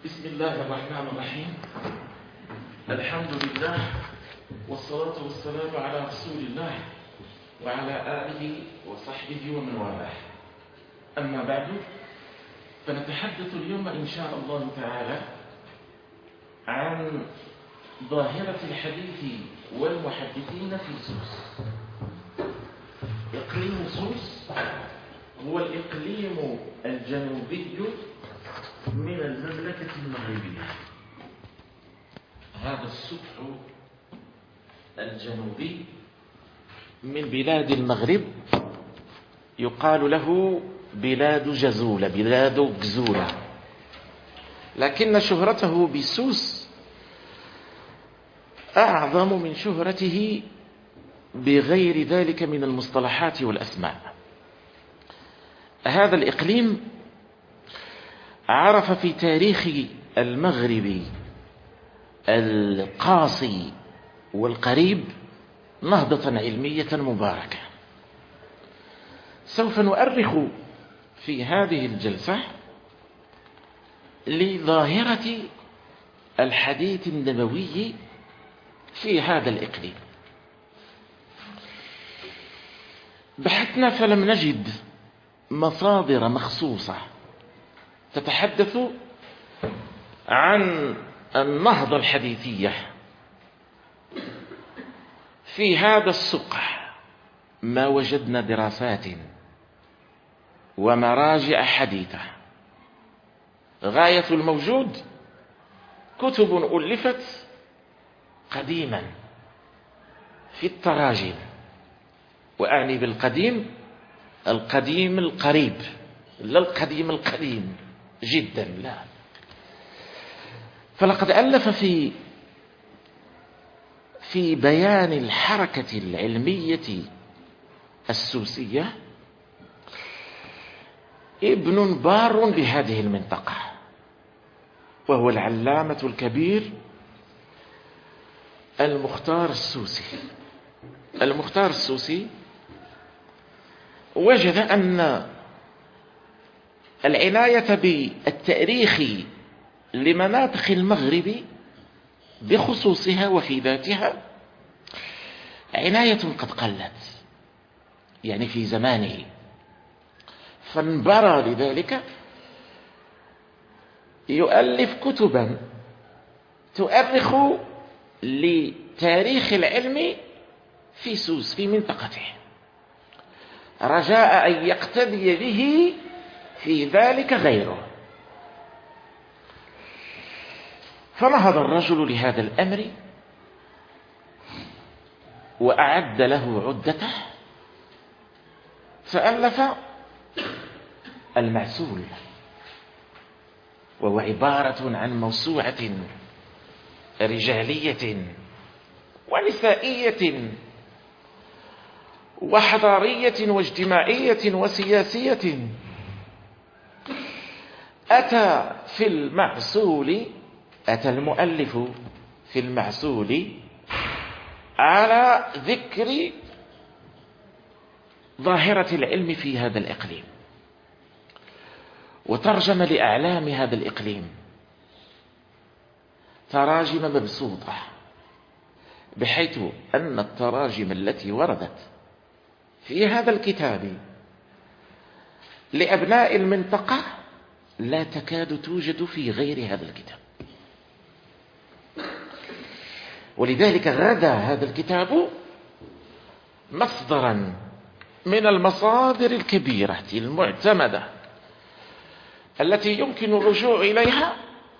بسم الله الرحمن الرحيم. الحمد لله والصلاة والسلام على رسول الله وعلى آله وصحبه ومن والاه. أما بعد، فنتحدث اليوم إن شاء الله تعالى عن ظاهرة الحديث والمحدثين في سوس. إقليم سوس هو الإقليم الجنوبي من المملكة المغربية. هذا السطح الجنوبي من بلاد المغرب يقال له بلاد جزولة، بلاد جزولة، لكن شهرته بسوس أعظم من شهرته بغير ذلك من المصطلحات والأسماء. هذا الإقليم عرف في تاريخ المغرب القاصي والقريب نهضة علمية مباركة. سوف نؤرخ في هذه الجلسة لظاهرة الحديث النبوي في هذا الإقليم. بحثنا فلم نجد مصادر مخصوصة تتحدث عن النهضة الحديثية في هذا السقع. ما وجدنا دراسات ومراجع حديثة. غاية الموجود كتب ألفت قديما في التراجم، وأعني بالقديم القديم القريب، لا القديم القديم جدا، لا. فلقد ألف في بيان الحركة العلمية السوسية ابن بار بهذه المنطقة، وهو العلامة الكبير المختار السوسي. المختار السوسي وجد أن العناية بالتاريخ لمناطق المغرب بخصوصها وفي ذاتها عناية قد قلت، يعني في زمانه، فانبرى لذلك يؤلف كتبا تؤرخ لتاريخ العلم في سوس، في منطقته، رجاء أن يقتدي به في ذلك غيره. فنهض الرجل لهذا الأمر وأعد له عدته، فألف المعسول، وهو عبارة عن موسوعة رجالية ونسائية وحضارية واجتماعية وسياسية. أتى المؤلف في المعسول على ذكر ظاهرة العلم في هذا الإقليم، وترجم لأعلام هذا الإقليم تراجم مبسوطة، بحيث أن التراجم التي وردت في هذا الكتاب لأبناء المنطقة لا تكاد توجد في غير هذا الكتاب. ولذلك غدا هذا الكتاب مصدرا من المصادر الكبيرة المعتمدة التي يمكن الرجوع إليها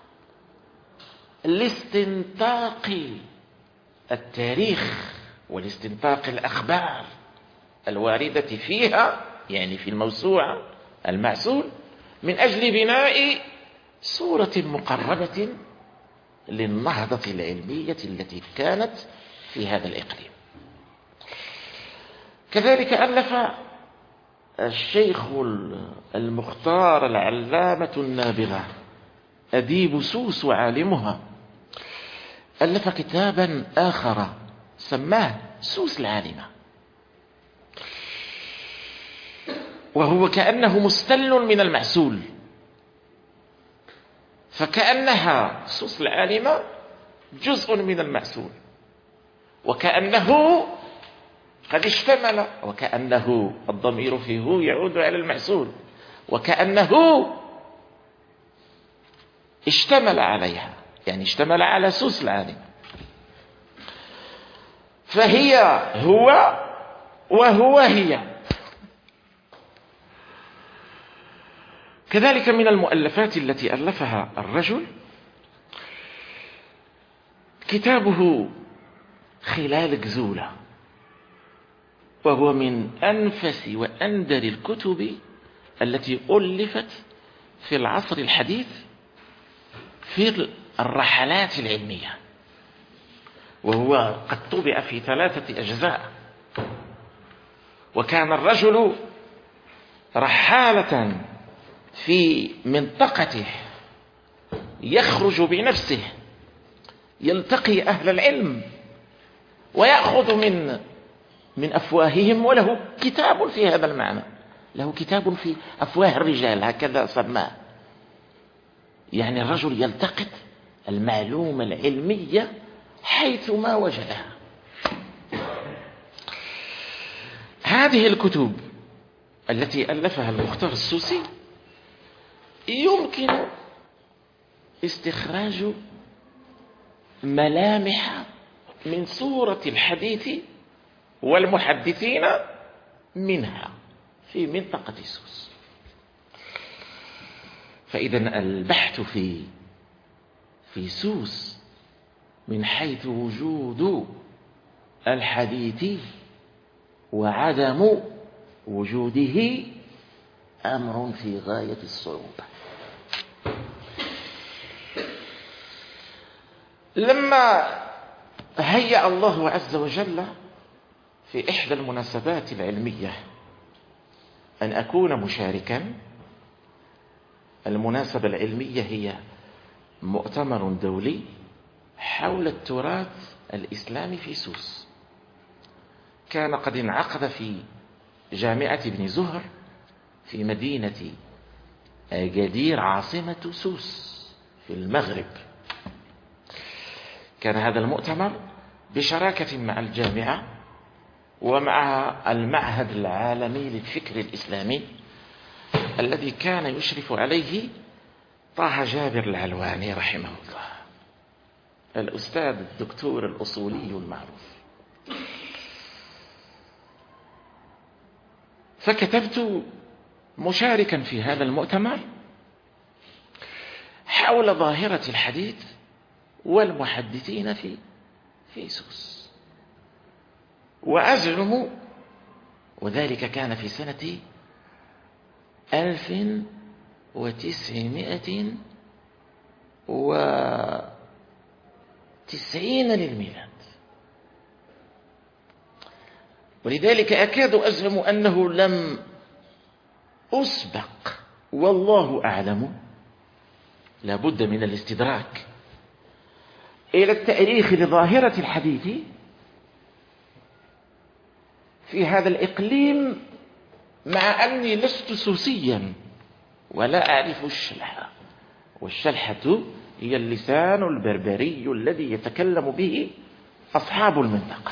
لاستنطاق التاريخ والاستنطاق الأخبار الواردة فيها، يعني في الموسوعة المعسول، من أجل بناء صورة مقربة للنهضة العلمية التي كانت في هذا الإقليم. كذلك ألف الشيخ المختار العلامة النابغة أديب سوس وعالمها، ألف كتابا آخر سماه سوس العالمة، وهو كأنه مستل من المعسول، فكأنها سوس العالمة جزء من المأسول، وكأنه قد اشتمل، وكأنه الضمير فيه يعود على المأسول، وكأنه اشتمل عليها، يعني اشتمل على سوس العالم. فهي هو وهو هي. كذلك من المؤلفات التي ألفها الرجل كتابه خلال جزولة، وهو من أنفس وأندر الكتب التي ألفت في العصر الحديث في الرحلات العلمية، وهو قد طبع في 3 أجزاء. وكان الرجل رحالة في منطقته، يخرج بنفسه يلتقي أهل العلم ويأخذ من أفواههم، وله كتاب في هذا المعنى، له كتاب في أفواه الرجال هكذا سماه. يعني الرجل يلتقط المعلومة العلمية حيثما وجدها. هذه الكتب التي ألفها المختار السوسي يمكن استخراج ملامح من صورة الحديث والمحدثين منها في منطقة سوس. فإذا البحث في سوس من حيث وجود الحديث وعدم وجوده أمر في غاية الصعوبة. لما هيأ الله عز وجل في إحدى المناسبات العلمية أن أكون مشاركا، المناسبة العلمية هي مؤتمر دولي حول التراث الإسلامي في سوس، كان قد انعقد في جامعة ابن زهر في مدينة أجادير عاصمة سوس في المغرب. كان هذا المؤتمر بشراكة مع الجامعة ومع المعهد العالمي للفكر الإسلامي الذي كان يشرف عليه طه جابر العلواني رحمه الله، الأستاذ الدكتور الأصولي المعروف. فكتبت مشاركا في هذا المؤتمر حول ظاهرة الحديث والمحدثين في سوس، وأزعم، وذلك كان في سنة 1990 للميلاد، ولذلك أكاد أزعم أنه لم أسبق، والله أعلم، لابد من الاستدراك إلى التأريخ لظاهرة الحديث في هذا الإقليم، مع أني لست سوسيا ولا أعرف الشلحة، والشلحة هي اللسان البربري الذي يتكلم به أصحاب المنطقة.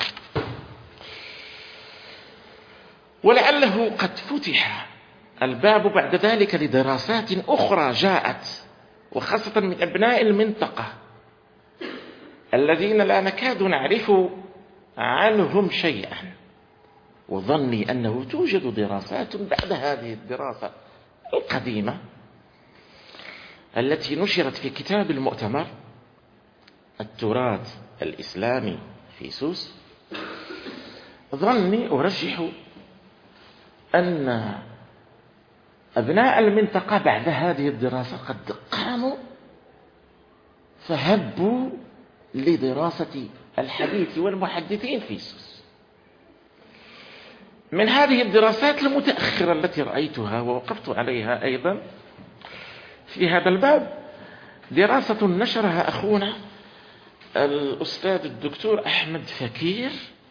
ولعله قد فتح الباب بعد ذلك لدراسات أخرى جاءت، وخاصة من أبناء المنطقة الذين لا نكاد نعرف عنهم شيئا، وظني أنه توجد دراسات بعد هذه الدراسة القديمة التي نشرت في كتاب المؤتمر التراث الإسلامي في سوس. ظني أرجح أن أبناء المنطقة بعد هذه الدراسة قد قاموا فهبوا لدراسة الحديث والمحدثين في سوس. من هذه الدراسات المتأخرة التي رأيتها ووقفت عليها أيضا في هذا الباب دراسة نشرها أخونا الأستاذ الدكتور أحمد فكير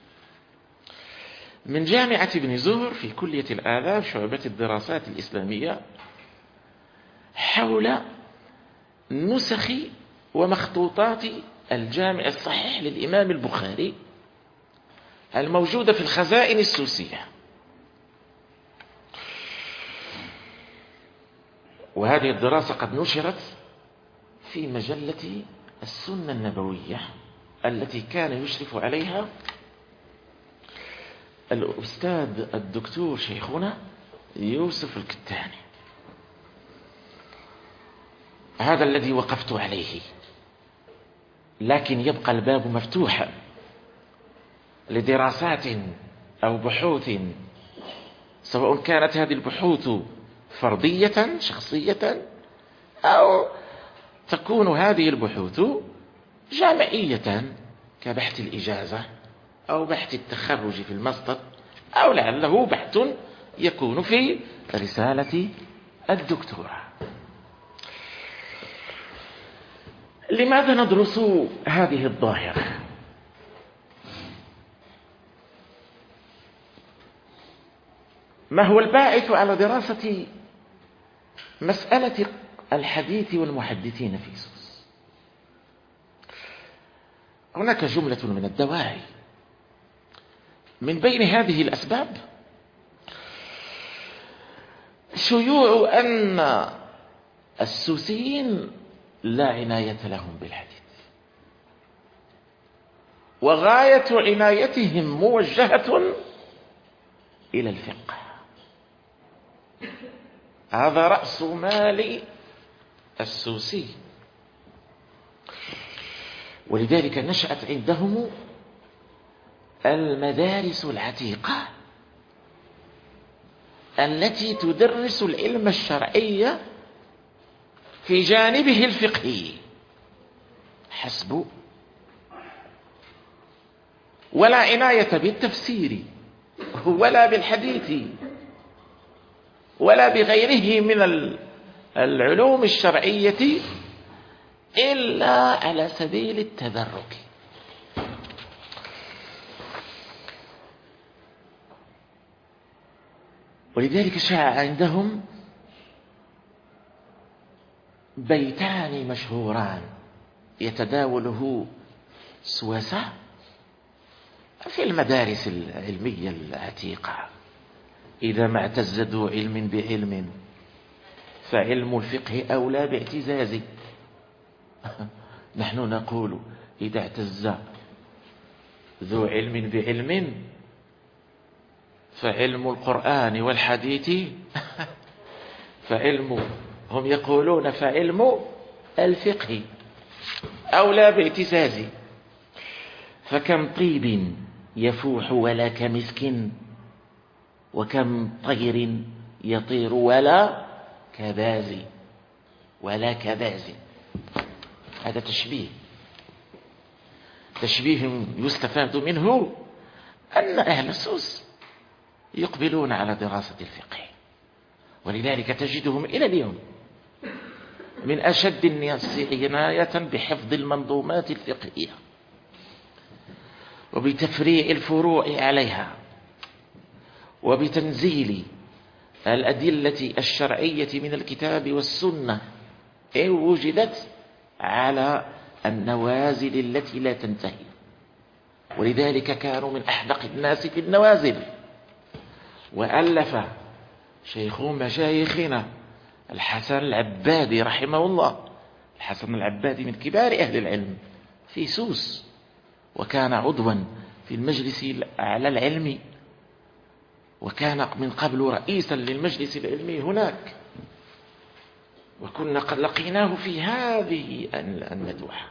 من جامعة ابن زهر في كلية الآداب شعبة الدراسات الإسلامية، حول نسخ ومخطوطات الجامع الصحيح للإمام البخاري الموجودة في الخزائن السوسية. وهذه الدراسة قد نشرت في مجلة السنة النبوية التي كان يشرف عليها الأستاذ الدكتور شيخنا يوسف الكتاني. هذا الذي وقفت عليه، لكن يبقى الباب مفتوحا لدراسات أو بحوث، سواء كانت هذه البحوث فردية شخصية أو تكون هذه البحوث جامعية كبحث الإجازة أو بحث التخرج في الماستر، أو لعله بحث يكون في رسالة الدكتوراه. لماذا ندرس هذه الظاهرة؟ ما هو الباعث على دراسة مسألة الحديث والمحدثين في سوس؟ هناك جملة من الدواعي. من بين هذه الأسباب شيوع أن السوسيين لا عناية لهم بالحديث، وغاية عنايتهم موجهة إلى الفقه. هذا رأس مال السوسي، ولذلك نشأت عندهم المدارس العتيقة التي تدرس العلم الشرعي في جانبه الفقهي حسب، ولا عناية بالتفسير ولا بالحديث ولا بغيره من العلوم الشرعية إلا على سبيل التدرج. ولذلك شاع عندهم بيتان مشهوران يتداوله سواسة في المدارس العلمية العتيقة: إذا ما اعتز ذو علم بعلم فعلم الفقه أولى باعتزازه. نحن نقول إذا اعتز ذو علم بعلم فعلم القرآن والحديث هم يقولون فعلم الفقه أولى باعتزازه. فكم طيب يفوح ولا كمسك، وكم طير يطير ولا كباز ولا كباز. هذا تشبيه يستفاد منه أن أهل السوس يقبلون على دراسة الفقه، ولذلك تجدهم إلى اليوم من أشد الناس عناية بحفظ المنظومات الفقهية وبتفريع الفروع عليها وبتنزيل الأدلة الشرعية من الكتاب والسنة إن وجدت على النوازل التي لا تنتهي. ولذلك كانوا من أحدق الناس في النوازل. وألف شيخ مشايخنا الحسن العبادي رحمه الله، الحسن العبادي من كبار أهل العلم في سوس، وكان عضوا في المجلس الأعلى العلمي، وكان من قبل رئيسا للمجلس العلمي هناك، وكنا قد لقيناه في هذه الندوة.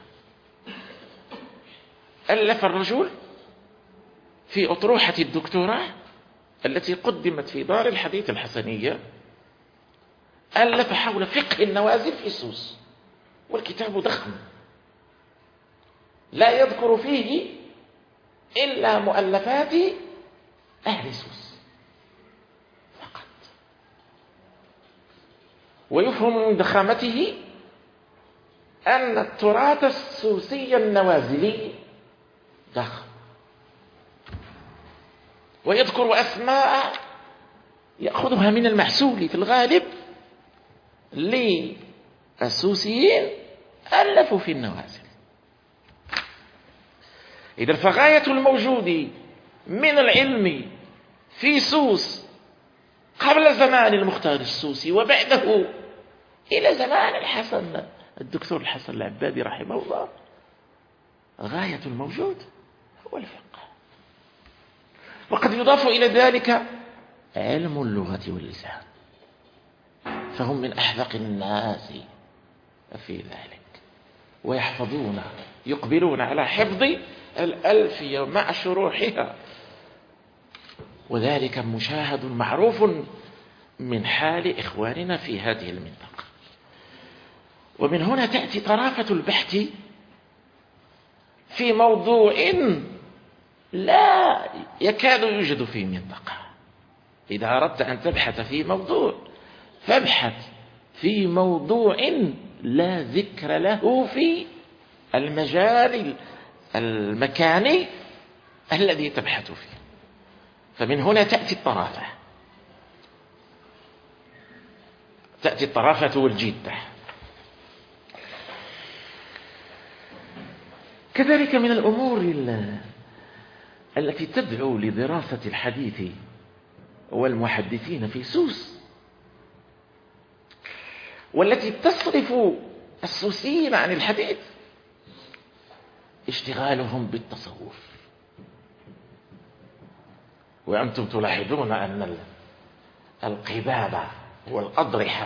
ألف الرجل في أطروحة الدكتوراه التي قدمت في دار الحديث الحسنية، ألف حول فقه النوازل في سوس، والكتاب ضخم لا يذكر فيه إلا مؤلفات أهل سوس فقط. ويفهم من ضخامته أن التراث السوسي النوازلي ضخم، ويذكر أسماء يأخذها من المحسول في الغالب للسوسيين ألفوا في النوازل. إذا فغاية الموجود من العلم في سوس قبل زمان المختار السوسي وبعده إلى زمان الحسن الدكتور الحسن العبادي رحمه الله، غاية الموجود هو الفقه. وقد يضاف إلى ذلك علم اللغة واللسان، فهم من أحذق الناس في ذلك، ويحفظون يقبلون على حفظ الألفية مع شروحها، وذلك مشاهد معروف من حال إخواننا في هذه المنطقة. ومن هنا تأتي طرافة البحث في موضوع لا يكاد يوجد في منطقة. إذا أردت أن تبحث في موضوع فابحث في موضوع لا ذكر له في المجال المكاني الذي تبحث فيه. فمن هنا تأتي الطرافة والجدة. كذلك من الأمور التي تدعو لدراسة الحديث والمحدثين في سوس، والتي تصرف السوسيين عن الحديث، اشتغالهم بالتصوف. وأنتم تلاحظون أن القباب والأضرحة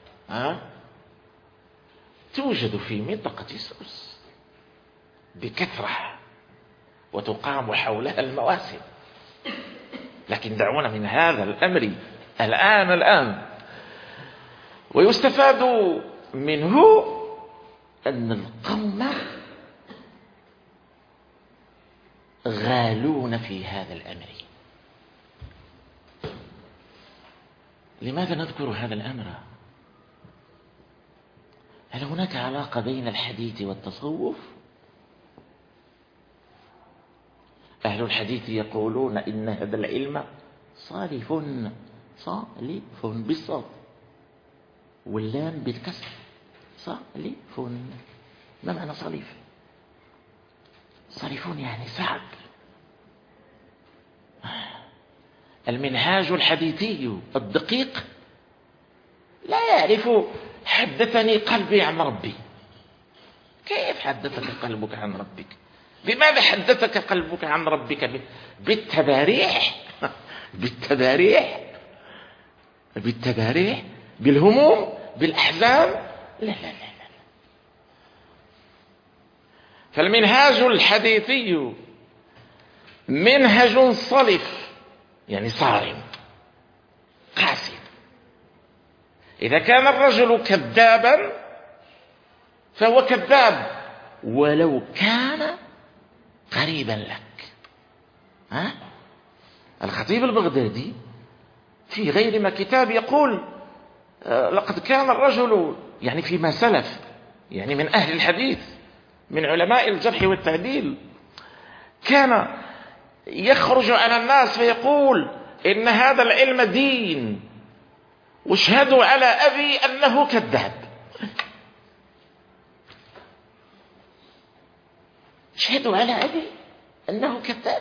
توجد في منطقة سوس بكثرة، وتقام حولها المواسم. لكن دعونا من هذا الأمر الآن. ويستفاد منه أن القوم غالون في هذا الأمر. لماذا نذكر هذا الأمر؟ هل هناك علاقة بين الحديث والتصوف؟ أهل الحديث يقولون إن هذا العلم صالف بالصاد واللام بالكسر، صالف. ما معنى صالف؟ صالفون يعني صعب. المنهاج الحديثي الدقيق لا يعرف حدثني قلبي عن ربي. كيف حدثك قلبك عن ربك؟ بماذا حدثك قلبك عن ربك؟ بالتباريح، بالهموم، بالأحزان؟ لا. فالمنهاج الحديثي منهج صلف، يعني صارم قاسي. إذا كان الرجل كذابا فهو كذاب ولو كان قريبا لك. الخطيب البغدادي في غير ما كتاب يقول لقد كان الرجل، يعني فيما سلف، يعني من أهل الحديث، من علماء الجرح والتعديل، كان يخرج على الناس فيقول إن هذا العلم دين، واشهدوا على أبي أنه كذاب. اشهدوا على أبي أنه كذاب،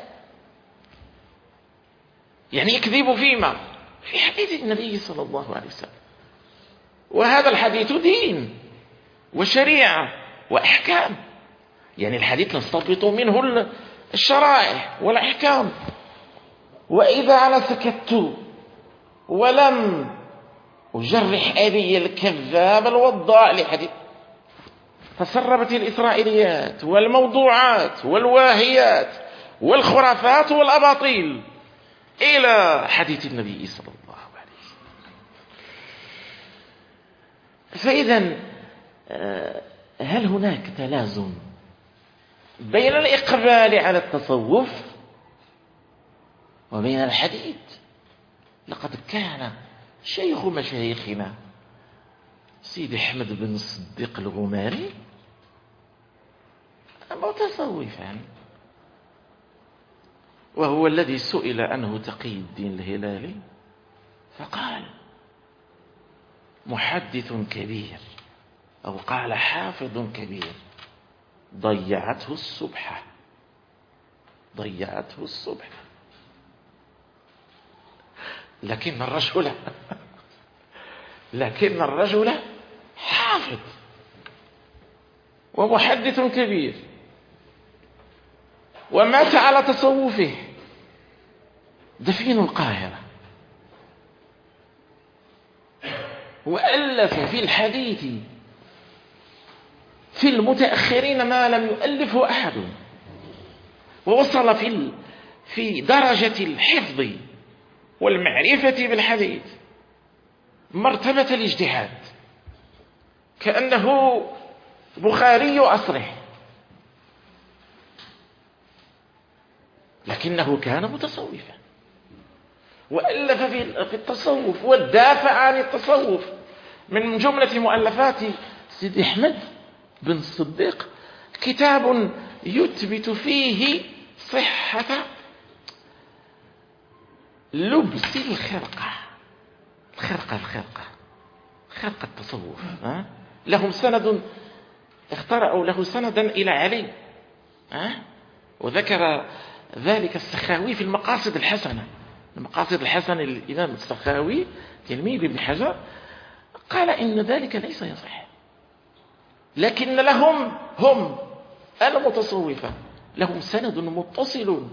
يعني يكذب فيما؟ في حديث النبي صلى الله عليه وسلم. وهذا الحديث دين وشريعة وأحكام، يعني الحديث نستنبط منه الشرائع والأحكام. وإذا أنا سكت ولم أجرح أبي الكذاب الوضاع لحديث، تسربت الإسرائيليات والموضوعات والواهيات والخرافات والأباطيل إلى حديث النبي صلى الله عليه وسلم. فإذا هل هناك تلازم بين الإقبال على التصوف وبين الحديث؟ لقد كان شيخ مشايخنا سيدي أحمد بن الصديق الغماري متصوفا، وهو الذي سئل عنه تقي الدين الهلالي فقال: محدث كبير أو قال حافظ كبير ضيعته السبحة، ضيعته السبحة. لكن الرجل حافظ ومحدث كبير، ومات على تصوفه، دفين القاهرة، وألف في الحديث في المتأخرين ما لم يؤلفه أحد، ووصل في درجة الحفظ والمعرفة بالحديث مرتبة الاجتهاد، كأنه بخاري عصره، لكنه كان متصوفا وألف في التصوف ودافع عن التصوف. من جملة مؤلفات سيدي أحمد بن الصديق كتاب يثبت فيه صحة لبس خرقة التصوف. لهم سند، اخترعوا له سندا إلى علي، وذكر ذلك السخاوي في المقاصد الحسنة. المقاصد الحسنة للإمام السخاوي تلميذ ابن حجر قال إن ذلك ليس يصح، لكن لهم هم المتصوفة لهم سند متصل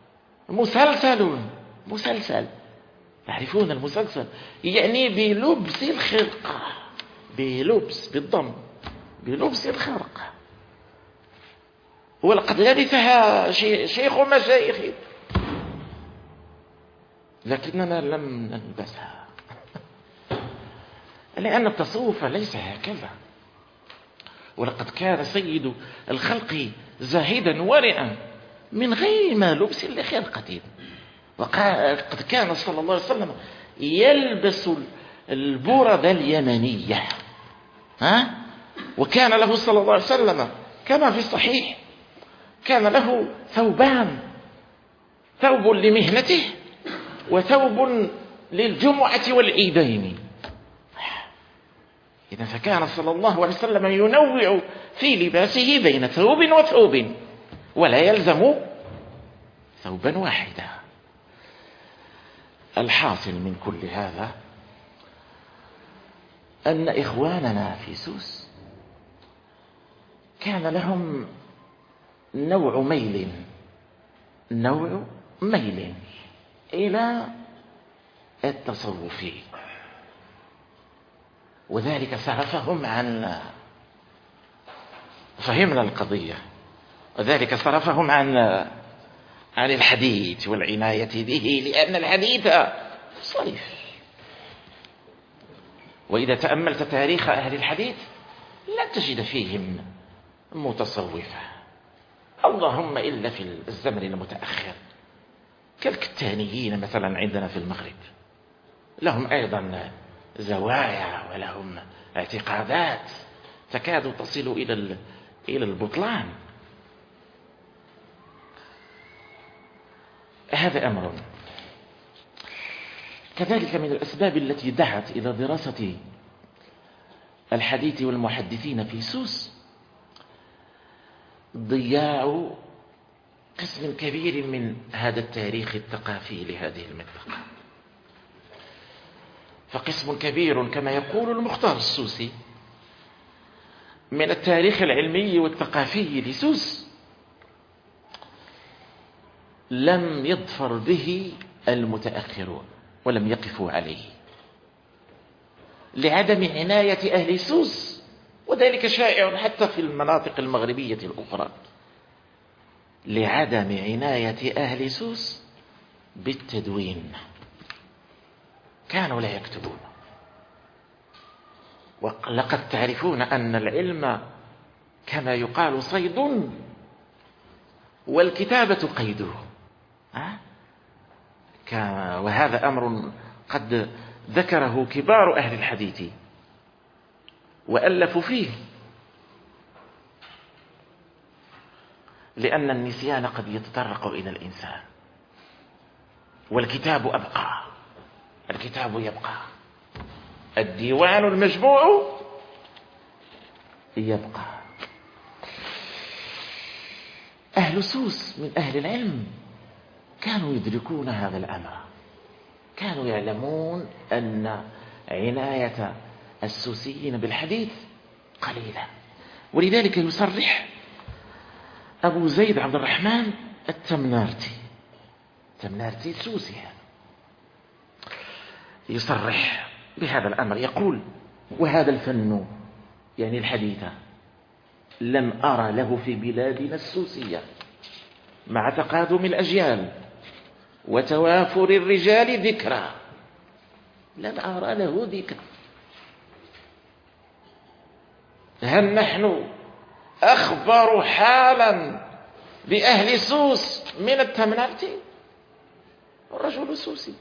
مسلسل. تعرفون المسلسل؟ يعني بلبس الخرقة، بالضم، بلبس الخرقة، ولقد لبسها شيخ مشايخ، لكننا لم نلبسها، لأن التصوف ليس هكذا. ولقد كان سيد الخلق زاهدا ورعا من غير ما لبس لخرقة، وقد كان صلى الله عليه وسلم يلبس البرد اليمنية، وكان له صلى الله عليه وسلم كما في الصحيح كان له ثوبان، ثوب لمهنته وثوب للجمعة والعيدين. إذا فكان صلى الله عليه وسلم ينوع في لباسه بين ثوب وثوب، ولا يلزم ثوبا واحدا. الحاصل من كل هذا أن إخواننا في سوس كان لهم نوع ميل إلى التصوف، وذلك صرفهم فهمنا القضية، وذلك صرفهم عن الحديث والعناية به، لأن الحديث صرف. وإذا تأملت تاريخ أهل الحديث لا تجد فيهم متصوفة، اللهم إلا في الزمن المتأخر كالكتانيين مثلا عندنا في المغرب، لهم أيضا زوايا ولهم اعتقادات تكاد تصل إلى البطلان. هذا أمر. كذلك من الأسباب التي دعت إلى دراسة الحديث والمحدثين في سوس ضياع قسم كبير من هذا التاريخ الثقافي لهذه المنطقة. فقسم كبير كما يقول المختار السوسي من التاريخ العلمي والثقافي لسوس لم يظفر به المتأخرون ولم يقفوا عليه لعدم عناية أهل سوس، وذلك شائع حتى في المناطق المغربية الأخرى، لعدم عناية أهل سوس بالتدوين، كانوا لا يكتبون. ولقد تعرفون أن العلم كما يقال صيد والكتابة قيده، وهذا أمر قد ذكره كبار أهل الحديث وألفوا فيه، لأن النسيان قد يتطرق إلى الإنسان، والكتاب أبقى، الكتاب يبقى. الديوان المجموع يبقى. أهل سوس من أهل العلم كانوا يدركون هذا الأمر، كانوا يعلمون أن عناية السوسيين بالحديث قليلة، ولذلك يصرح أبو زيد عبد الرحمن التمنارتي السوسي يصرح بهذا الأمر، يقول: وهذا الفن يعني الحديث لم أرى له في بلادنا السوسية مع تقادم الأجيال وتوافر الرجال ذكرى، لم أرى له ذكر. هل نحن أخبر حالا بأهل سوس من التمنارتي؟ الرجل سوسي،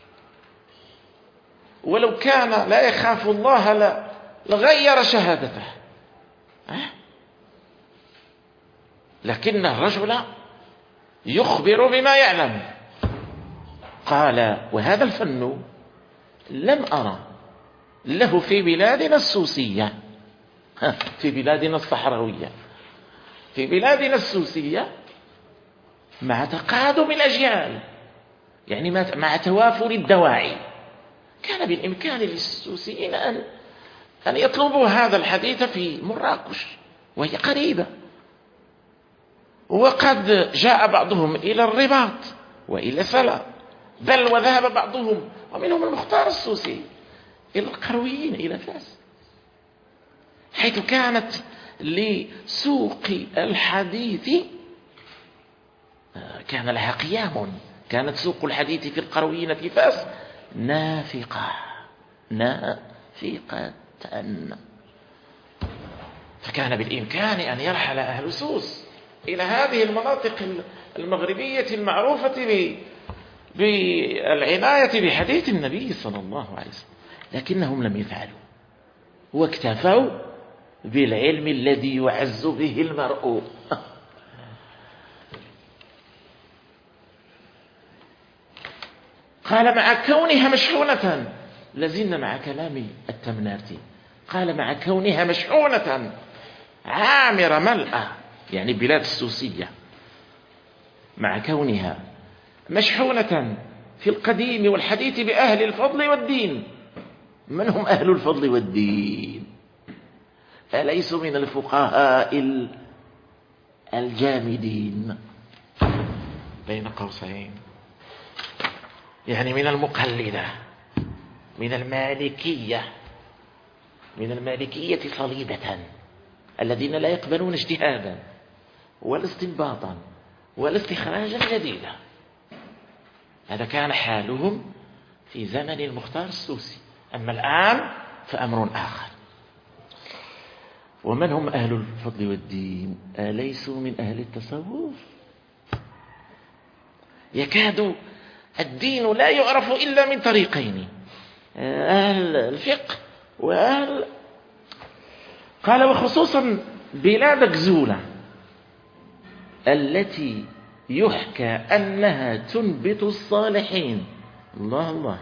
ولو كان لا يخاف الله لغير شهادته، لكن الرجل يخبر بما يعلم. قال: وهذا الفن لم أرى له في بلادنا السوسية، في بلادنا الصحراوية، في بلادنا السوسية مع تقادم الأجيال، يعني مع توافر الدواعي، كان بالإمكان للسوسيين أن يطلبوا هذا الحديث في مراكش وهي قريبة، وقد جاء بعضهم إلى الرباط وإلى سلا، بل وذهب بعضهم ومنهم المختار السوسي إلى القرويين إلى فاس، حيث كانت لسوق الحديث كان لها قيام. كانت سوق الحديث في القرويين في فاس نافقة، فكان بالإمكان أن يرحل أهل سوس إلى هذه المناطق المغربية المعروفة بالعناية بحديث النبي صلى الله عليه وسلم، لكنهم لم يفعلوا، واكتفوا بالعلم الذي يعز به المرء. قال: مع كونها مشحونة، لازلنا مع كلام التمنارتي، قال: مع كونها مشحونة عامرة ملأة، يعني بلاد السوسية، مع كونها مشحونة في القديم والحديث بأهل الفضل والدين. من هم أهل الفضل والدين؟ أليسوا من الفقهاء الجامدين بين قوسين، يعني من المقلدة، من المالكية صليبة، الذين لا يقبلون اجتهادا ولا استنباطا ولا استخراجا جديدا. هذا كان حالهم في زمن المختار السوسي، أما الآن فأمر آخر. ومن هم أهل الفضل والدين؟ أليسوا من أهل التصوف؟ يكاد الدين لا يعرف إلا من طريقين: أهل الفقه وأهل. قال: وخصوصا بلاد جزولة التي يحكى أنها تنبت الصالحين. الله الله.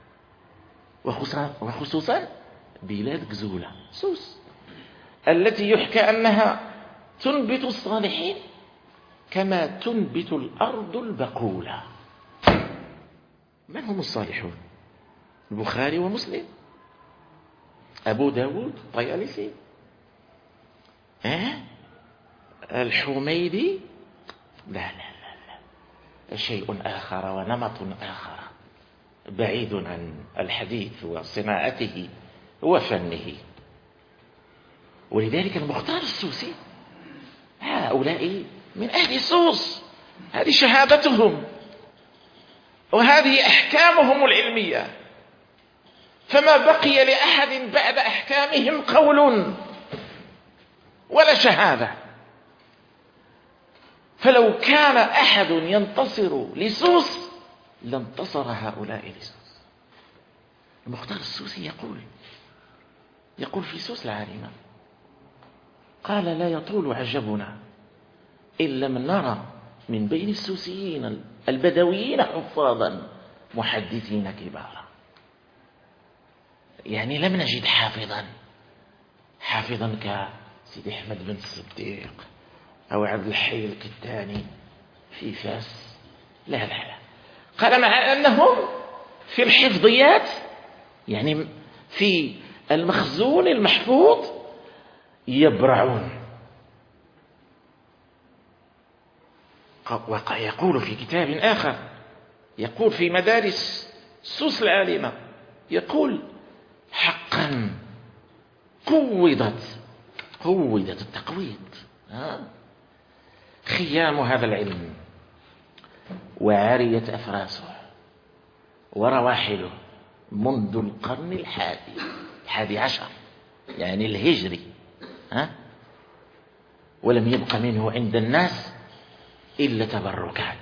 وخصوصا بلاد جزولة سوس التي يحكى أنها تنبت الصالحين كما تنبت الأرض البقولة. من هم الصالحون؟ البخاري ومسلم، أبو داود، الطيالسي، الحميدي؟ لا، شيء آخر ونمط آخر بعيد عن الحديث وصناعته وفنه. ولذلك المختار السوسي هؤلاء من أهل سوس، هذه شهادتهم وهذه أحكامهم العلمية، فما بقي لأحد بعد أحكامهم قول ولا شهادة. فلو كان أحد ينتصر لسوس لانتصر هؤلاء لسوس. المختار السوسي يقول في سوس العالمة، قال: لا يطول عجبنا إن لم نرى من بين السوسيين البدويين حفاظا محدثين كبارا. يعني لم نجد حافظا سيدي أحمد بن الصديق أو عبد الحي الكتاني في فاس، لا لا لا. قال مع أنهم في الحفظيات، يعني في المخزون المحفوظ، يبرعون. ويقول في كتاب آخر، يقول في مدارس سوس العالمة، يقول حقا قوضت التقويض خيام هذا العلم، وعاريت أفراسه ورواحله منذ القرن الحادي عشر، يعني الهجري، ولم يبق منه عند الناس إلا تبركات.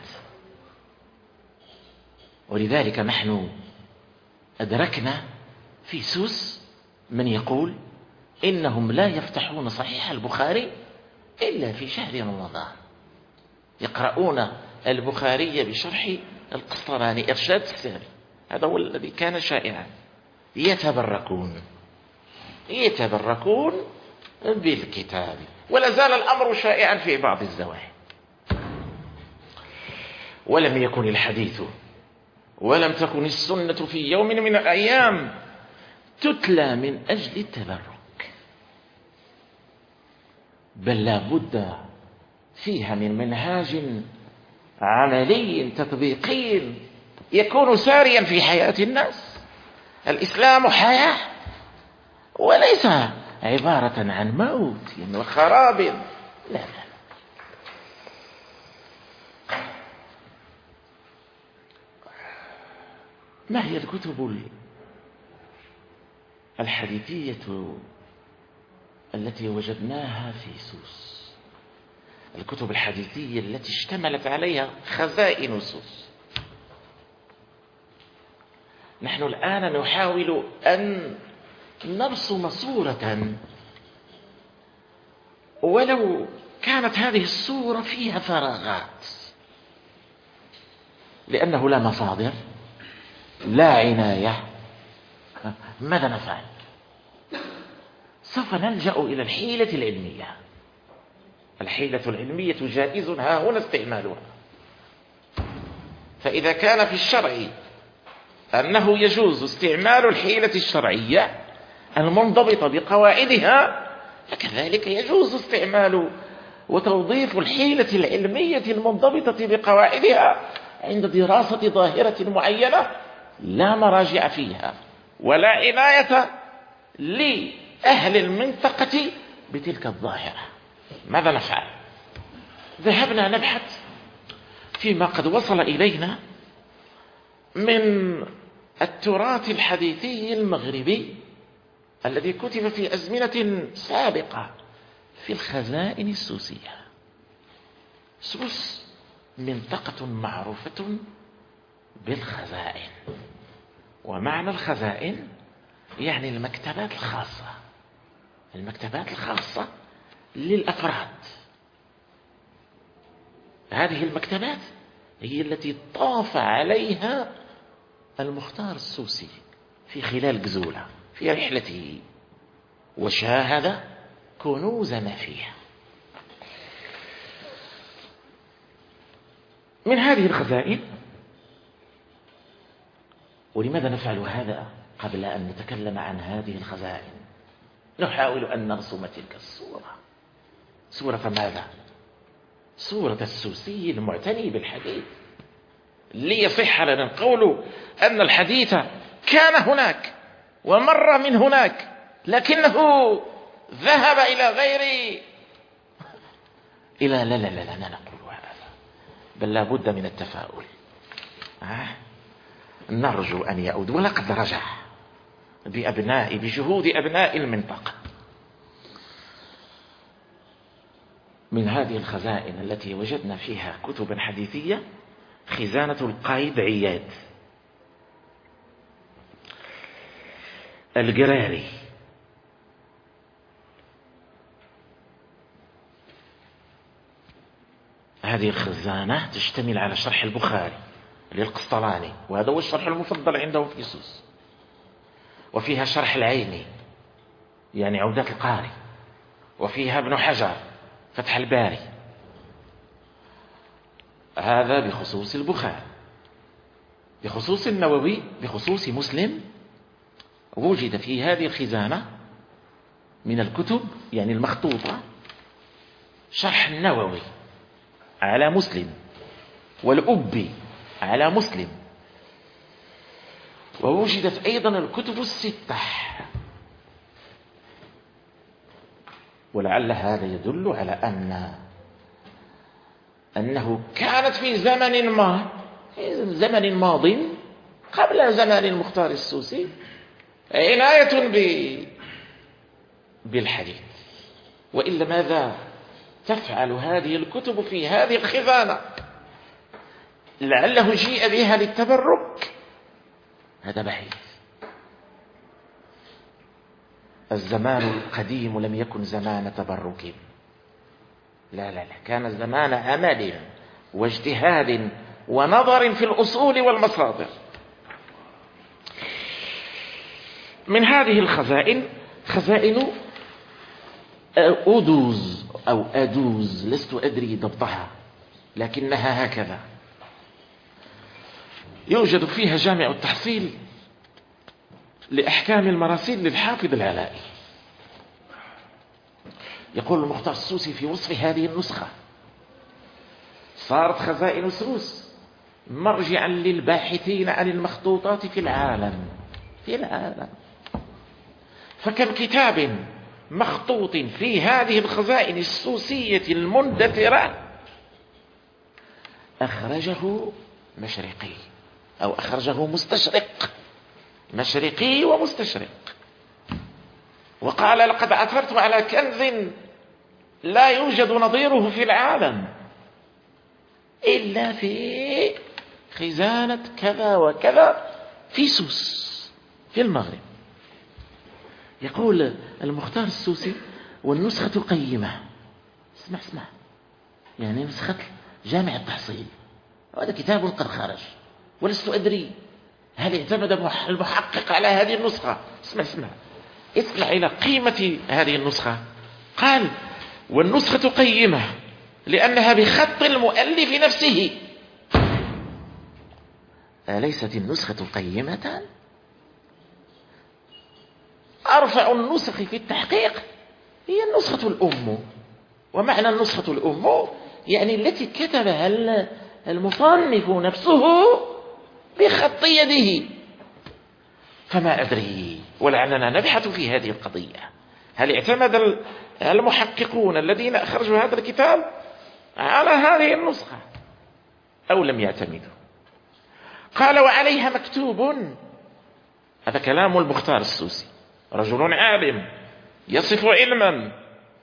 ولذلك نحن أدركنا في سوس من يقول إنهم لا يفتحون صحيح البخاري إلا في شهر رمضان، يقرؤون البخاري بشرح القسطلاني إرشاد الساري، هذا هو الذي كان شائعا. يتبركون بالكتاب، ولا زال الأمر شائعا في بعض الزوايا. ولم يكن الحديث ولم تكن السنة في يوم من الأيام تتلى من أجل التبرك، بل لا بد فيها من منهاج عملي تطبيقي يكون ساريا في حياة الناس. الإسلام حياة وليس عبارة عن موت وخراب، لا. ما هي الكتب الحديثية التي وجدناها في سوس؟ الكتب الحديثية التي اشتملت عليها خزائن سوس. نحن الآن نحاول أن نرسم صورة، ولو كانت هذه الصورة فيها فراغات، لأنه لا مصادر، لا عناية. ماذا نفعل؟ سوف نلجأ إلى الحيلة العلمية. الحيلة العلمية جائز ها هنا استعمالها. فإذا كان في الشرع أنه يجوز استعمال الحيلة الشرعية المنضبطة بقواعدها، فكذلك يجوز استعمال وتوظيف الحيلة العلمية المنضبطة بقواعدها عند دراسة ظاهرة معينة لا مراجع فيها ولا عناية لأهل المنطقة بتلك الظاهرة. ماذا نفعل؟ ذهبنا نبحث فيما قد وصل إلينا من التراث الحديثي المغربي الذي كتب في أزمنة سابقة في الخزائن السوسية. سوس منطقة معروفة بالخزائن، ومعنى الخزائن يعني المكتبات الخاصة، المكتبات الخاصة للأفراد. هذه المكتبات هي التي طاف عليها المختار السوسي في خلال غزولة في رحلته، وشاهد كنوز ما فيها. من هذه الخزائن، ولماذا نفعل هذا قبل أن نتكلم عن هذه الخزائن؟ نحاول أن نرسم تلك الصورة. صورة ماذا؟ صورة السوسي المعتني بالحديث، ليصح لنا القول أن الحديث كان هناك ومر من هناك، لكنه ذهب إلى غير لا نقول هذا، بل لا بد من التفاؤل. نرجو أن يعود، ولقد رجع بجهود أبناء المنطقة. من هذه الخزائن التي وجدنا فيها كتبا حديثية خزانة القايد عياد القراري، هذه الخزانة تشتمل على شرح البخاري للقسطلاني، وهذا هو الشرح المفضل عنده في سوس، وفيها شرح العيني يعني عودة القاري، وفيها ابن حجر فتح الباري. هذا بخصوص البخاري. بخصوص النووي، بخصوص مسلم، وجد في هذه الخزانة من الكتب يعني المخطوطة شرح النووي على مسلم، والأبي على مسلم، ووجدت أيضا الكتب الستة. ولعل هذا يدل على أنه كانت في زمن ماض قبل زمان المختار السوسي عناية بالحديث، وإلا ماذا تفعل هذه الكتب في هذه الخزانة؟ لعله جيء بها للتبرك، هذا بعيد. الزمان القديم لم يكن زمان تبرك، لا، كان زمان عمل واجتهاد ونظر في الأصول والمصادر. من هذه الخزائن خزائن أدوز أو أدوز، لست أدري ضبطها، لكنها هكذا. يوجد فيها جامع التحصيل لأحكام المراسيل للحافظ العلائي. يقول المختار السوسي في وصف هذه النسخة: صارت خزائن سروس مرجعا للباحثين عن المخطوطات في العالم. فكم كتاب مخطوط في هذه الخزائن السوسية المندثرة أخرجه مشرقي، أو أخرجه مستشرق، مشرقي ومستشرق، وقال: لقد عثرت على كنز لا يوجد نظيره في العالم إلا في خزانة كذا وكذا في سوس في المغرب. يقول المختار السوسي: والنسخة قيمة. اسمع، يعني نسخة جامع التحصيل، هذا كتاب قد خرج، ولست أدري هل اعتمد المحقق على هذه النسخة. اسمع إلى قيمة هذه النسخة. قال: والنسخة قيمة لأنها بخط المؤلف نفسه. أليست النسخة قيمة؟ أرفع النسخ في التحقيق هي النسخة الأم. ومعنى النسخة الأم يعني التي كتبها المصنف نفسه بخط يده. فما أدري، ولعلنا نبحث في هذه القضية. هل اعتمد المحققون الذين أخرجوا هذا الكتاب على هذه النسخة أو لم يعتمدوا؟ قال: وعليها مكتوب. هذا كلام المختار السوسي، رجل عالم يصف علما،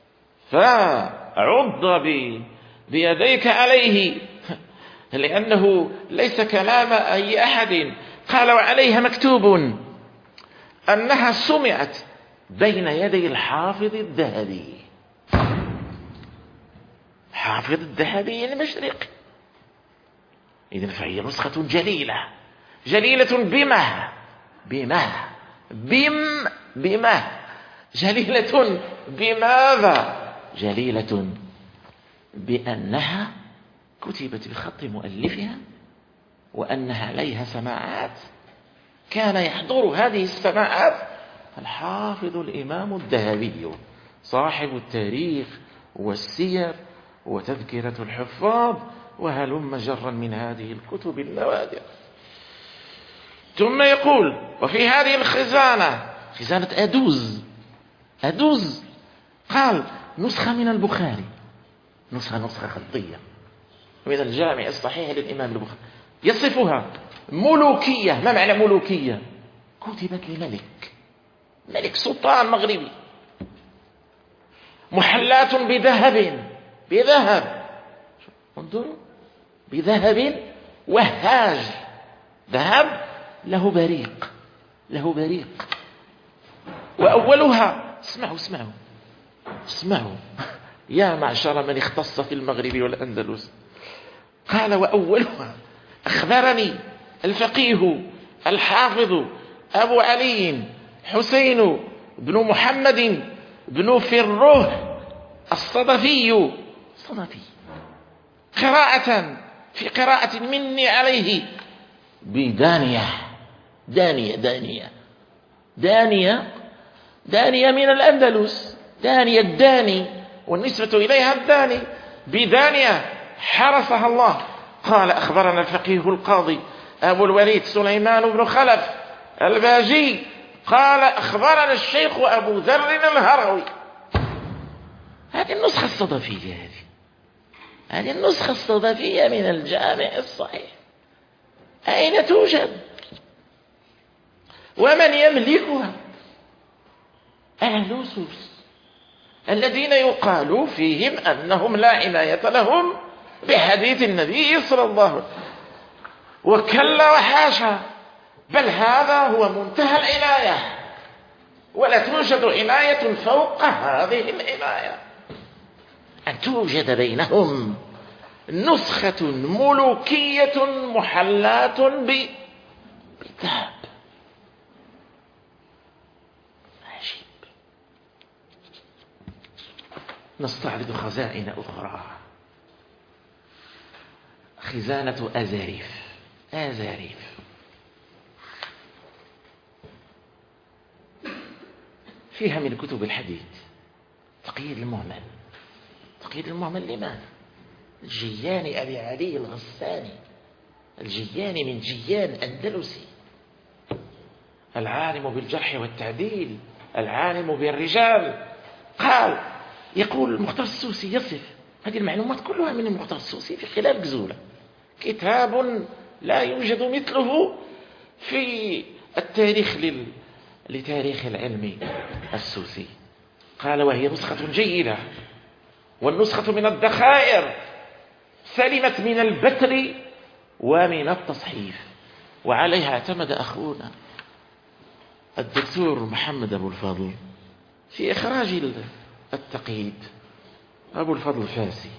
فعض بيديك عليه لأنه ليس كلام أي أحد. قال: وعليها مكتوب أنها سمعت بين يدي الحافظ الذهبي. حافظ الذهبي المشرقي، إذن فهي نسخة جليلة بما جليلة بماذا؟ جليلة بأنها كتبت بخط مؤلفها، وأنها عليها سماعات كان يحضر هذه السماعات الحافظ الإمام الذهبي صاحب التاريخ والسير وتذكرة الحفاظ وهلم جرا من هذه الكتب النوادر. ثم يقول: وفي هذه الخزانة، خزانة أدوز، قال: نسخة من البخاري، نسخة خطية من الجامع الصحيح للإمام البخاري، يصفها ملوكية. ما معنى ملوكية؟ كتبت لملك، ملك سلطان مغربي، محلات بذهب، انظروا، بذهب وهاج، ذهب له بريق، وأولها، اسمعوا يا معشر من اختص في المغرب والأندلس. قال: وأولها أخبرني الفقيه الحافظ أبو علي حسين بن محمد بن فروه الصدفي قراءة في قراءة مني عليه بدانية من الأندلس، دانية الداني والنسبة إليها الداني، بدانية حرسها الله. قال: أخبرنا الفقيه القاضي أبو الوليد سليمان بن خلف الباجي قال: أخبرنا الشيخ أبو ذر الهروي. هذه النسخة الصدفية، هذه النسخة الصدفية من الجامع الصحيح أين توجد؟ ومن يملكها؟ أهل سوس الذين يقال فيهم أنهم لا عناية لهم بحديث النبي صلى الله عليه وسلم. وكلا وحاشا، بل هذا هو منتهى العناية، ولا توجد عناية فوق هذه العناية، أن توجد بينهم نسخة ملوكية محلاة بالذهب. عجيب. نستعرض خزائن أخرى. خزانة أزاريف فيها من كتب الحديث تقييد المهمل لماذا؟ الجياني أبي علي الغساني، الجياني من جيان أندلسي، العالم بالجرح والتعديل، العالم بالرجال. يقول المختار السوسي يصف هذه المعلومات كلها من المختار السوسي في خلال جزولة، كتاب لا يوجد مثله في التاريخ لتاريخ العلم السوسي. قال: وهي نسخة جيدة، والنسخة من الذخائر، سلمت من البتر ومن التصحيف، وعليها اعتمد أخونا الدكتور محمد أبو الفضل في إخراج التقييد. أبو الفضل الفاسي.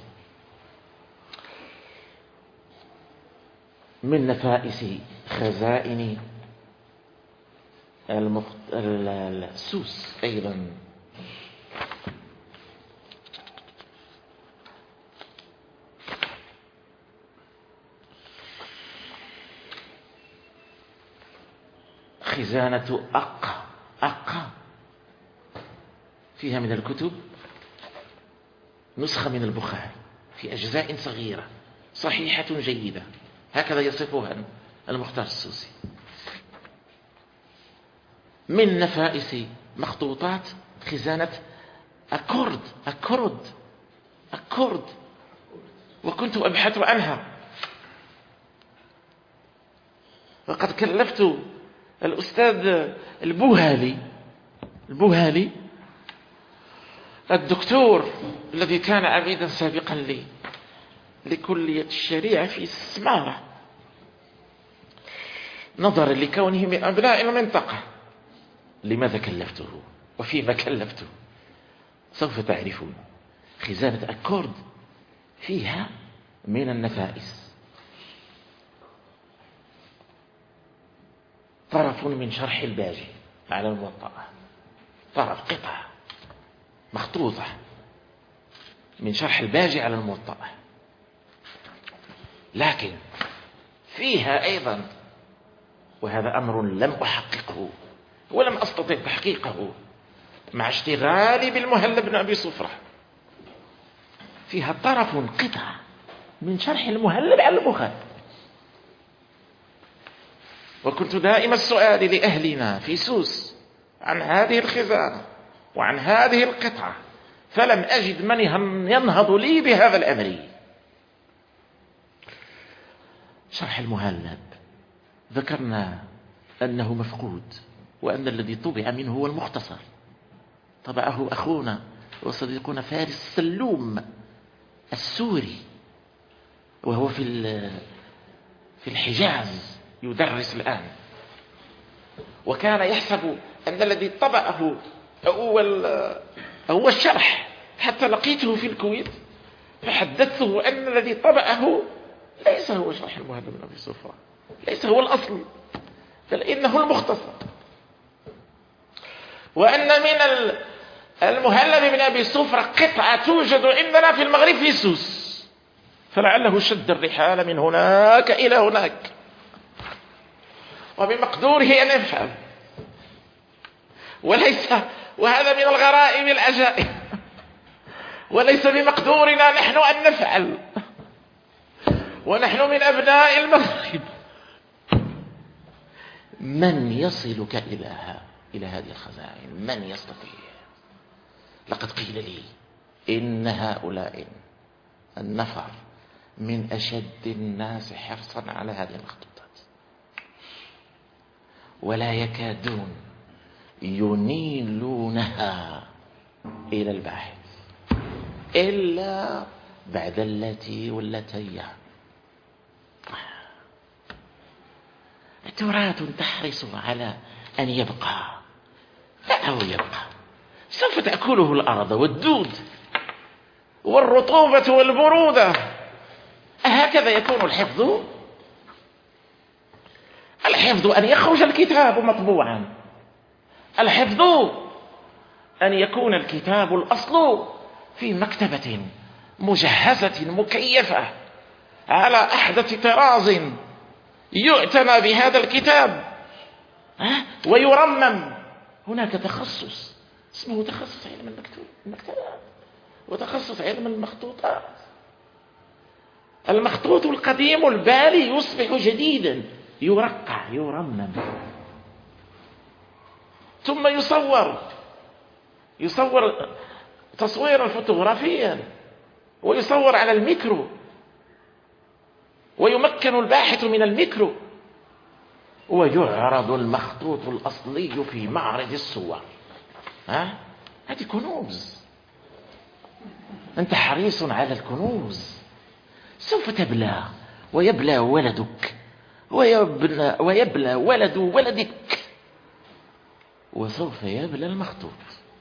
من نفائس خزائن السوس أيضا خزانة أقا فيها من الكتب نسخة من البخاري في أجزاء صغيرة صحيحة جيدة، هكذا يصفها المختار السوسي. من نفائس مخطوطات خزانة أكورد، وكنت أبحث عنها، وقد كلفت الأستاذ البوهالي الدكتور الذي كان عميدا سابقا لي لكلية الشريعة في السمارة، نظرا لكونه من أبناء المنطقة. لماذا كلفته وفيما كلفته سوف تعرفون. خزانة أكورد فيها من النفائس طرف من شرح الباجي على الموطأ، قطعة مخطوطة من شرح الباجي على الموطأ، لكن فيها أيضا، وهذا أمر لم أحققه ولم أستطع تحقيقه مع اشتغالي بالمهلب بن أبي صفرة، فيها قطعة من شرح المهلب على البخاري. وكنت دائما السؤال لأهلنا في سوس عن هذه الخزانة وعن هذه القطعة، فلم أجد من ينهض لي بهذا الأمر. شرح المهلب ذكرنا أنه مفقود، وأن الذي طبع منه هو المختصر، طبعه أخونا وصديقنا فارس السلوم السوري، وهو في الحجاز يدرس الآن، وكان يحسب أن الذي طبعه هو الشرح، حتى لقيته في الكويت فحدثته أن الذي طبعه ليس هو شرح المهلب بن أبي صفرة، ليس هو الأصل، بل إنه المختصر، وأن من المهلب بن أبي صفرة قطعة توجد عندنا في المغرب في سوس، فلعله شد الرحال من هناك إلى هناك، وبمقدوره أن يفعل، وهذا من الغرائب العجائب، وليس بمقدورنا نحن أن نفعل، ونحن من أبناء المغرب. من يصلك إلى هذه الخزائن؟ من يستطيع؟ لقد قيل لي إن هؤلاء النفر من أشد الناس حرصا على هذه المخطوطات، ولا يكادون ينيلونها إلى الباحث إلا بعد التي والتي. تراث تحرص على أن يبقى، فهو يبقى، سوف تأكله الأرض والدود والرطوبة والبرودة. هكذا يكون الحفظ. الحفظ أن يخرج الكتاب مطبوعا، الحفظ أن يكون الكتاب الأصل في مكتبة مجهزة مكيفة على أحدث طراز، يعتنى بهذا الكتاب ويرمم. هناك تخصص اسمه تخصص علم المكتبات وتخصص علم المخطوطات. المخطوط القديم البالي يصبح جديدا، يرقع، يرمم، ثم يصور تصويرا فوتوغرافيا، ويصور على الميكرو، ويمكن الباحث من الميكرو، ويعرض المخطوط الأصلي في معرض الصور. هذه كنوز، أنت حريص على الكنوز. سوف تبلى ويبلى ولدك ويبلى ولد ولدك، وسوف يبلى المخطوط.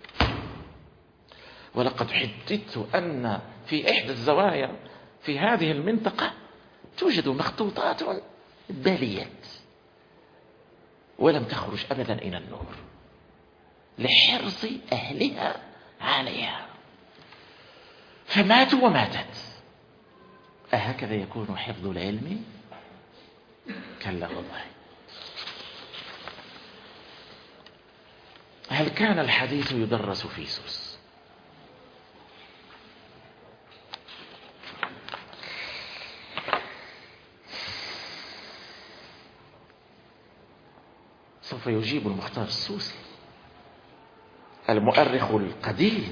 ولقد حدثت أن في إحدى الزوايا في هذه المنطقة توجد مخطوطات باليات ولم تخرج أبدا إلى النور لحرص أهلها عليها، فماتوا وماتت. أهكذا يكون حفظ العلم؟ كلا والله. هل كان الحديث يدرس في سوس؟ سوف يجيب المختار السوسي المؤرخ القدير.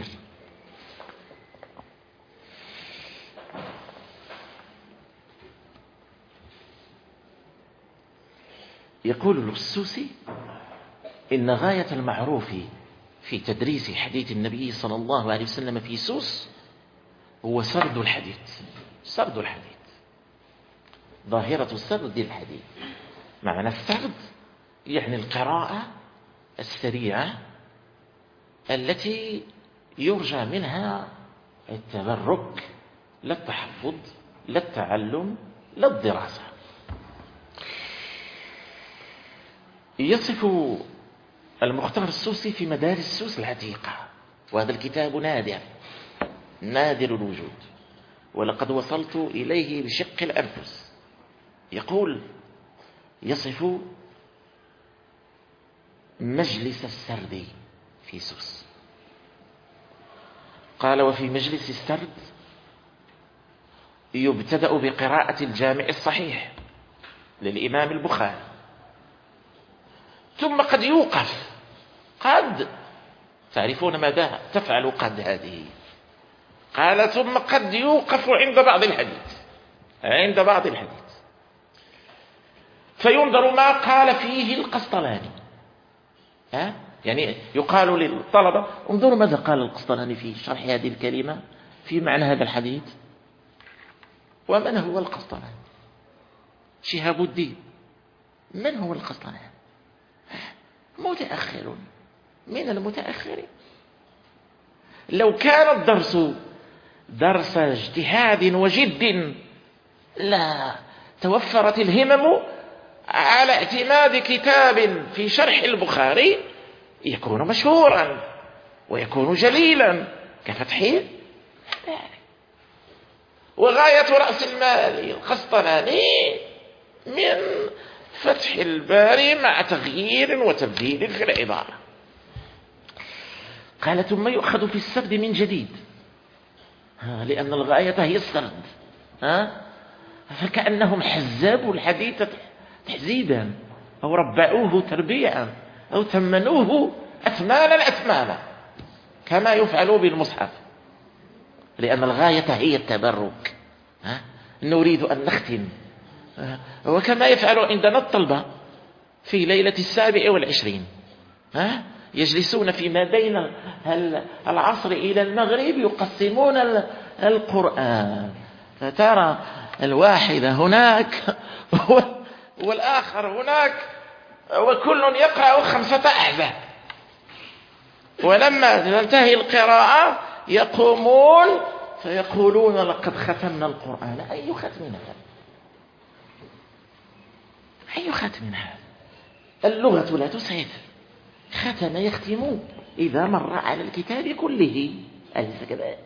يقول السوسي: إن غاية المعروف في تدريس حديث النبي صلى الله عليه وسلم في سوس هو سرد الحديث. سرد الحديث، ظاهرة سرد الحديث. معنى السرد يعني القراءة السريعة التي يرجى منها التبرك، لا التحفظ، لا التعلم، لا الدراسة. يصف المختار السوسي في مدارس سوس العتيقة، وهذا الكتاب نادر الوجود، ولقد وصلت إليه بشق الأنفس. يقول، يصف مجلس السرد في سوس. قال: وفي مجلس السرد يبتدأ بقراءة الجامع الصحيح للإمام البخاري، ثم قد يوقف. قد تعرفون ماذا تفعل قد هذه؟ قال: ثم قد يوقف عند بعض الحديث، فينظر ما قال فيه القسطلاني. يعني يقال للطلبة: انظروا ماذا قال القسطلاني في شرح هذه الكلمة في معنى هذا الحديث. ومن هو القسطلاني؟ شهاب الدين. من هو القسطلاني؟ متأخر من المتأخرين. لو كان الدرس درس اجتهاد وجد لا توفرت الهمم على اعتماد كتاب في شرح البخاري يكون مشهورا. ويكون جليلا كفتح الباري. وغاية رأس المال القسطلاني من فتح الباري مع تغيير وتبديل في العبارة. قال ثم يؤخذ في السرد من جديد، لأن الغاية هي السرد، فكأنهم حزبوا الحديث تحزيبا أو ربعوه تربيعا أو ثمنوه أثمانا كما يفعل بالمصحف، لأن الغاية هي التبرك. نريد أن نختم، وكما يفعل عندنا الطلبة في ليلة 27، يجلسون فيما بين العصر إلى المغرب يقسمون القرآن، فترى الواحد هناك والآخر هناك، وكل يقرأ 5 أحزاب، ولما تنتهي القراءة يقومون فيقولون لقد ختمنا القرآن. أي ختم هذا؟ أي ختم هذا؟ اللغة لا تسعد، ختم يختم إذا مر على الكتاب كله، أليس كذلك؟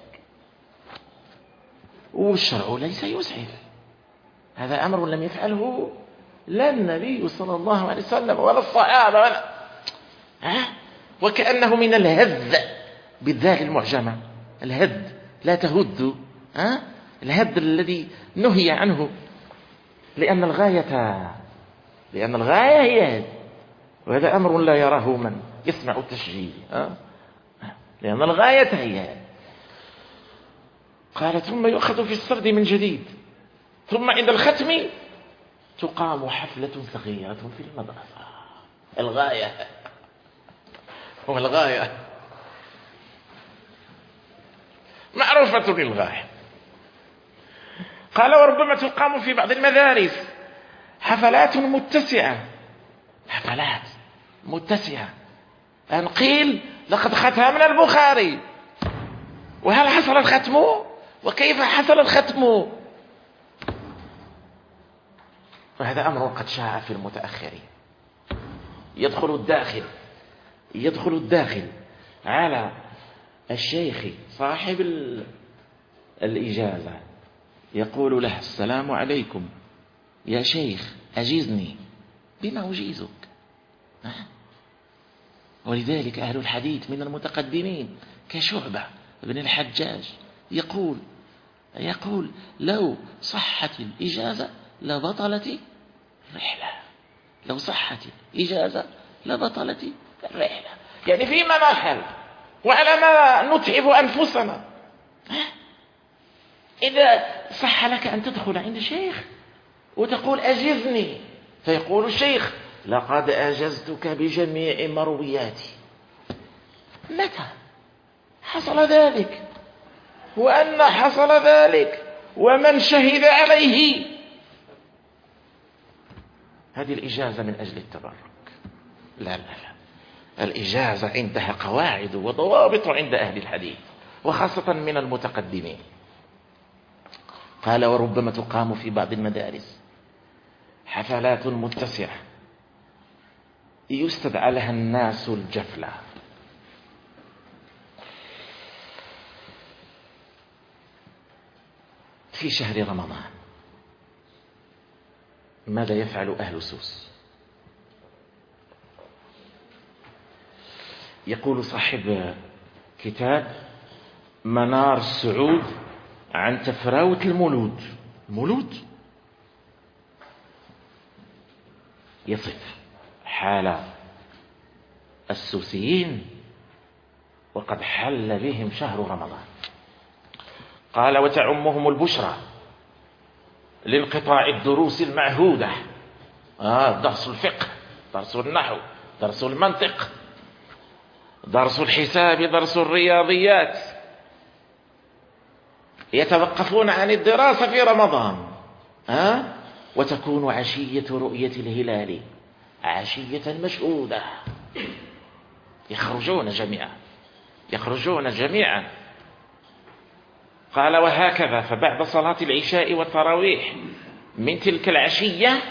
والشرع ليس يسعد، هذا أمر لم يفعله لا النبي صلى الله عليه وسلم ولا الصحابة ولا وكأنه من الهذ بالذال المعجمة، الهذ لا تهد، الهذ الذي نهي عنه، لأن الغاية هي هذه، وهذا أمر لا يراه من يسمع التشجيع، لأن الغاية هي هذه. قال ثم يؤخذ في السرد من جديد، ثم عند الختم تقام حفلة صغيرة في المدرسة. الغاية والغاية معروفة للغاية. قال وربما تقام في بعض المدارس حفلات متسعة، أن قيل لقد ختمنا البخاري، وهل حصل الختم؟ وكيف حصل الختم؟ وهذا أمر قد شاع في المتأخرين. يدخل الداخل على الشيخ صاحب الإجازة، يقول له السلام عليكم يا شيخ أجيزني. بما أجيزك؟ ولذلك أهل الحديث من المتقدمين كشعبة بن الحجاج يقول لو صحت الإجازة لبطلت الرحلة، لو صحت الإجازة لبطلت الرحلة، يعني فيما نحل وعلى ما نتعب أنفسنا. إذا صح لك أن تدخل عند شيخ وتقول أجزني، فيقول الشيخ لقد أجزتك بجميع مروياتي. متى حصل ذلك؟ وأن حصل ذلك؟ ومن شهد عليه؟ هذه الإجازة من أجل التبرك؟ لا، الإجازة عندها قواعد وضوابط عند أهل الحديث وخاصة من المتقدمين. قال وربما تقام في بعض المدارس حفلات متسعة يستدعى لها الناس الجفلة. في شهر رمضان ماذا يفعل أهل سوس؟ يقول صاحب كتاب منار السعود عن تفراوت المولود، يصف حال السوسيين وقد حل بهم شهر رمضان. قال وتعمهم البشرى لانقطاع الدروس المعهودة، درس الفقه، درس النحو، درس المنطق، درس الحساب، درس الرياضيات، يتوقفون عن الدراسة في رمضان. وتكون عشية رؤية الهلال عشية مشهودة، يخرجون جميعا. قال وهكذا فبعد صلاة العشاء والتراويح من تلك العشية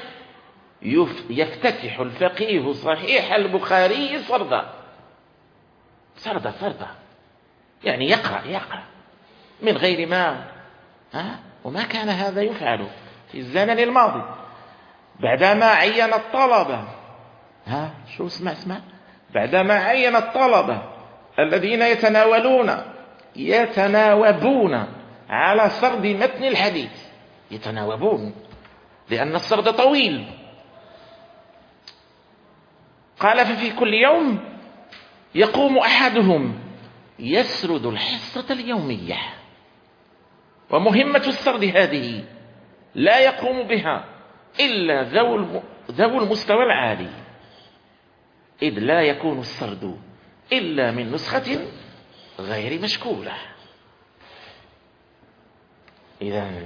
يفتتح الفقيه صحيح البخاري صردا، سردة يعني يقرأ من غير ما وما كان هذا يفعل في الزمن الماضي. بعدما عين الطلبة شو اسمع بعدما عين الطلبة الذين يتناوبون على سرد متن الحديث، يتناوبون لأن السرد طويل، قال ففي كل يوم يقوم أحدهم يسرد الحصة اليومية، ومهمة السرد هذه لا يقوم بها إلا ذو المستوى العالي، إذ لا يكون السرد إلا من نسخة غير مشكولة. إذن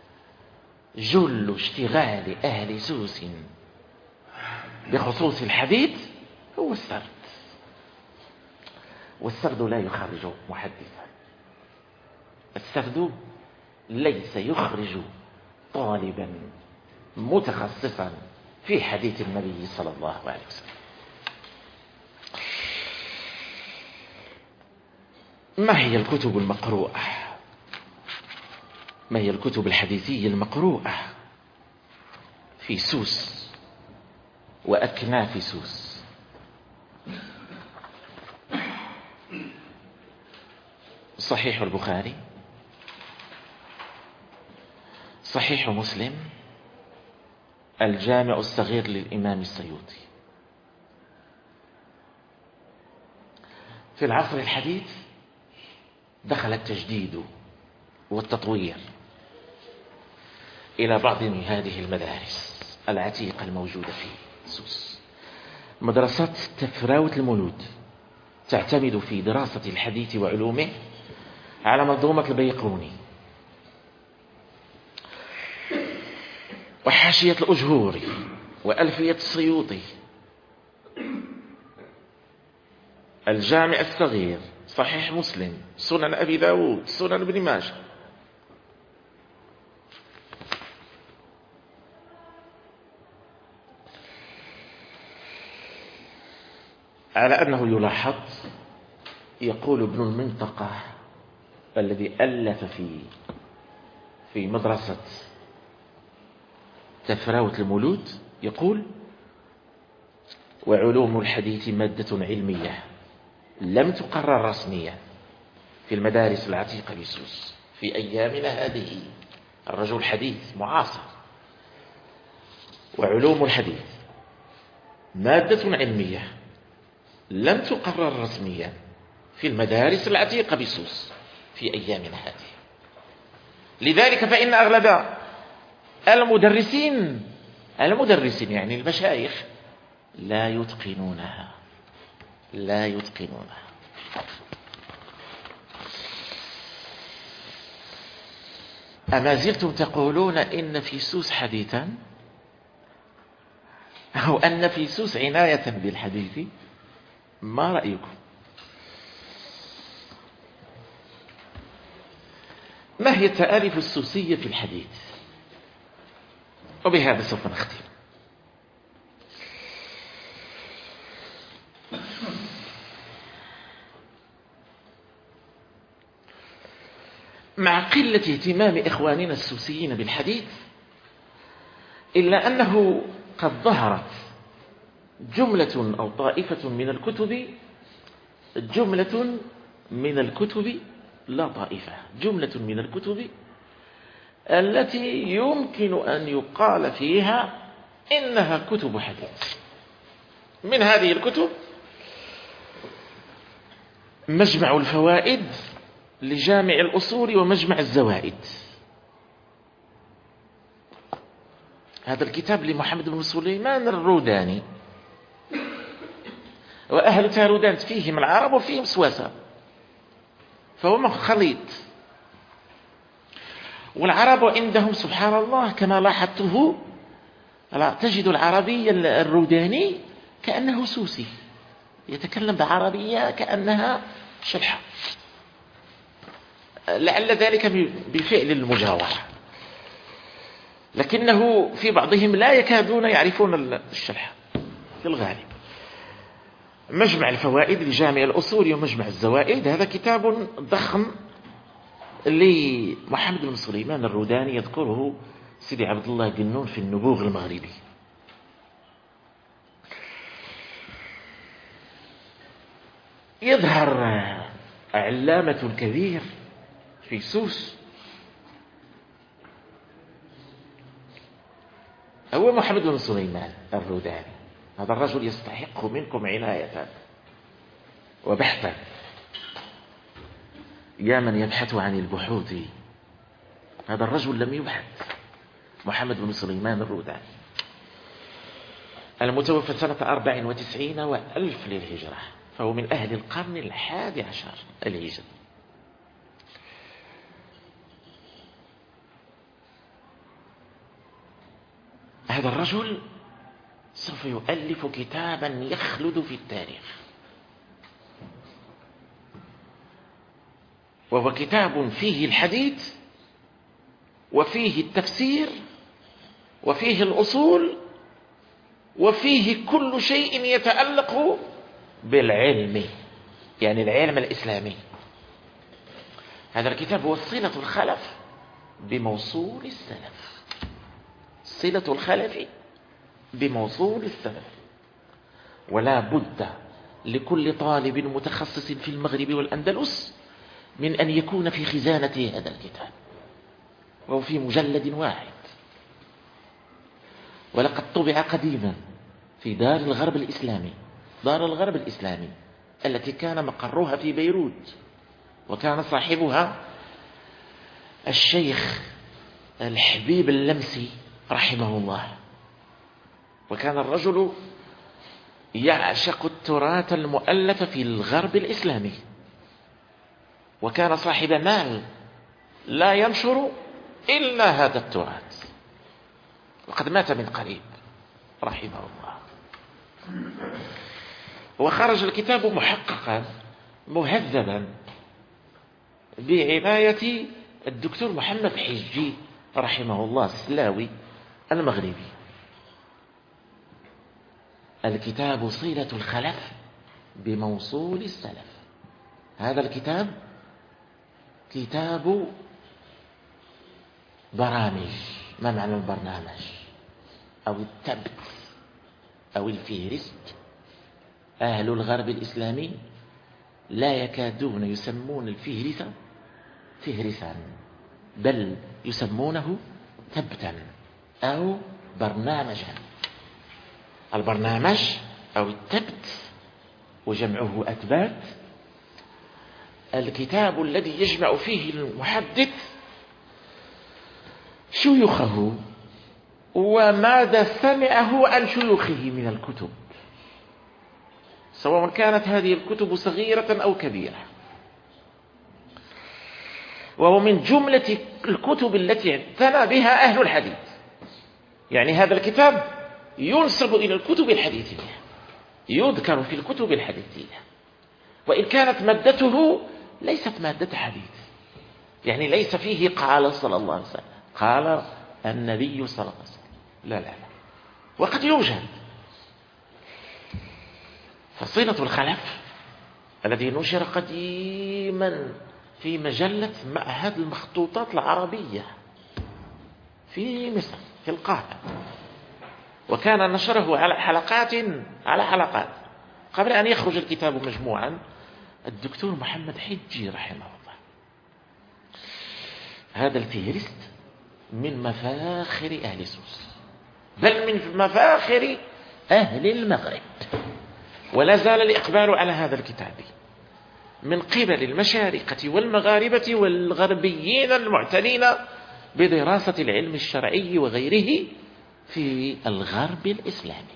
جل اشتغال أهل سوس بخصوص الحديث هو السرد، والسرد لا يخرج محدثا، السرد ليس يخرج طالبا متخصصا في حديث النبي صلى الله عليه وسلم. ما هي الكتب المقروءة؟ ما هي الكتب الحديثية المقروءة في سوس وأكناف سوس؟ صحيح البخاري، صحيح مسلم، الجامع الصغير للإمام السيوطي. في العصر الحديث دخل التجديد والتطوير إلى بعض من هذه المدارس العتيقة الموجودة في سوس. مدرسة تفراوت المولود تعتمد في دراسة الحديث وعلومه على منظومة البيقوني وحاشية الأجهوري وألفية السيوطي. الجامع الصغير، صحيح مسلم، سنن أبي داود، سنن ابن ماجه. على أنه يلاحظ، يقول ابن المنطقة الذي ألف في مدرسة تفراوت المولود، يقول: وعلوم الحديث مادة علمية لم تقرر رسميا في المدارس العتيقة بسوس في أيامنا هذه. الرجل حديث معاصر. وعلوم الحديث مادة علمية لم تقرر رسميا في المدارس العتيقة بسوس في أيامنا هذه. لذلك فإن أغلب المدرسين يعني المشايخ لا يتقنونها. أما زلتم تقولون إن في سوس حديثا، أو أن في سوس عناية بالحديث؟ ما رأيكم؟ ما هي التآلف السوسية في الحديث؟ وبهذا سوف نختم. مع قلة اهتمام إخواننا السوسيين بالحديث، إلا أنه قد ظهرت جملة أو طائفة من الكتب، جملة من الكتب لا طائفة، جملة من الكتب التي يمكن أن يقال فيها إنها كتب حديث. من هذه الكتب مجمع الفوائد لجامع الأصول ومجمع الزوائد. هذا الكتاب لمحمد بن سليمان الروداني، وأهل تارودان فيهم العرب وفيهم سواسة، فهو خليط. والعرب عندهم سبحان الله كما لاحظته، تجد العربي الروداني كأنه سوسي، يتكلم بعربية كأنها شلحة، لعل ذلك بفعل المجاورة، لكنه في بعضهم لا يكادون يعرفون الشلحة في الغالب. مجمع الفوائد لجامع الأصول ومجمع الزوائد، هذا كتاب ضخم لمحمد بن سليمان الروداني، يذكره سيدي عبد الله قنون في النبوغ المغربي. يظهر علامة كبير في سوس هو محمد بن سليمان الروداني. هذا الرجل يستحق منكم عناية وبحثا، يا من يبحث عن البحوث. هذا الرجل لم يبحث، محمد بن سليمان الروداني المتوفى سنة 94 وألف للهجرة، فهو من أهل القرن 11 الهجري. هذا الرجل سوف يؤلف كتابا يخلد في التاريخ، وهو كتاب فيه الحديث وفيه التفسير وفيه الأصول وفيه كل شيء يتعلق بالعلم، يعني العلم الإسلامي. هذا الكتاب هو صلة الخلف بموصول السلف، صلة الخلف بموصول السلف. ولا بد لكل طالب متخصص في المغرب والأندلس من أن يكون في خزانة هذا الكتاب، وهو في مجلد واحد، ولقد طبع قديما في دار الغرب الإسلامي، دار الغرب الإسلامي التي كان مقرها في بيروت، وكان صاحبها الشيخ الحبيب اللمسي رحمه الله. وكان الرجل يعشق التراث المؤلف في الغرب الإسلامي، وكان صاحب مال لا ينشر إلا هذا التراث، وقد مات من قريب رحمه الله. وخرج الكتاب محققا مهذبا بعناية الدكتور محمد حجي رحمه الله السلاوي المغربي. الكتاب صلة الخلف بموصول السلف. هذا الكتاب كتاب برامج. ما معنى البرنامج أو التبت أو الفهرست؟ أهل الغرب الإسلامي لا يكادون يسمون الفهرس فهرسا، بل يسمونه تبتا أو برنامجا. البرنامج أو التبت وجمعه أتبات، الكتاب الذي يجمع فيه المحدث شيوخه وماذا سمعه عن شيوخه من الكتب، سواء كانت هذه الكتب صغيرة أو كبيرة. وهو من جملة الكتب التي اعتنى بها أهل الحديث، يعني هذا الكتاب ينسب إلى الكتب الحديثية، يذكر في الكتب الحديثية، وإن كانت مادته ليست مادة حديث، يعني ليس فيه قال صلى الله عليه وسلم، قال النبي صلى الله عليه وسلم، لا لا لا، وقد يوجد. فصلة الخلف الذي نشر قديما في مجلة معهد المخطوطات العربية في مصر في القاهرة، وكان نشره على حلقات قبل أن يخرج الكتاب مجموعا، الدكتور محمد حجي رحمه الله. هذا الفهرست من مفاخر أهل سوس، بل من مفاخر أهل المغرب، ولا زال الإقبال على هذا الكتاب من قبل المشارقة والمغاربة والغربيين المعتنين بدراسة العلم الشرعي وغيره في الغرب الإسلامي.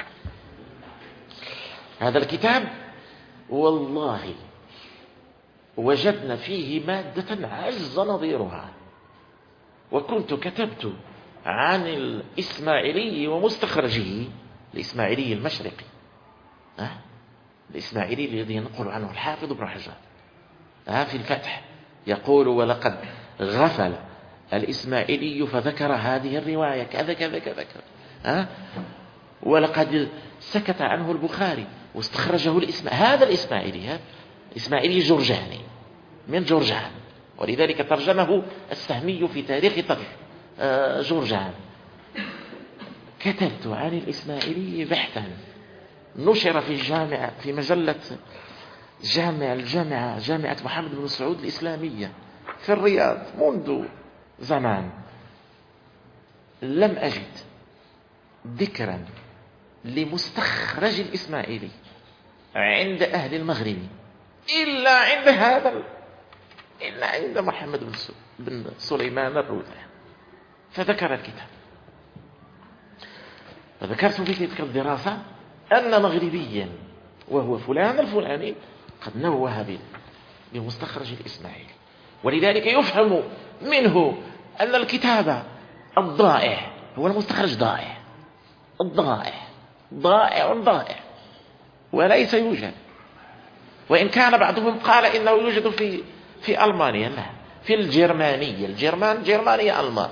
هذا الكتاب والله وجدنا فيه مادة عز نظيرها. وكنت كتبت عن الإسماعيلي ومستخرجه، الإسماعيلي المشرقي، الإسماعيلي الذي ينقل عنه الحافظ ابن حجر في الفتح، يقول: ولقد غفل الإسماعيلي فذكر هذه الرواية كذا كذا كذا كذا، ولقد سكت عنه البخاري واستخرجه هذا الإسماعيلي جرجاني من جرجان، ولذلك ترجمه السهمي في تاريخ جرجان. كتبت عن الإسماعيلي بحثا نشر في الجامعة في مجلة جامعة محمد بن سعود الإسلامية في الرياض منذ زمان. لم أجد ذكرا لمستخرج الإسماعيلي عند أهل المغرب إلا عند محمد بن سليمان الروداني، فذكر الكتاب. فذكرت في تلك الدراسة أن مغربيا وهو فلان الفلاني قد نوه بمستخرج الإسماعيلي، ولذلك يفهم منه أن الكتاب الضائع هو المستخرج ضائع وليس يوجد. وإن كان بعضهم قال إنه يوجد في ألمانيا، لا، في الجرمانية. جرمانية ألمان،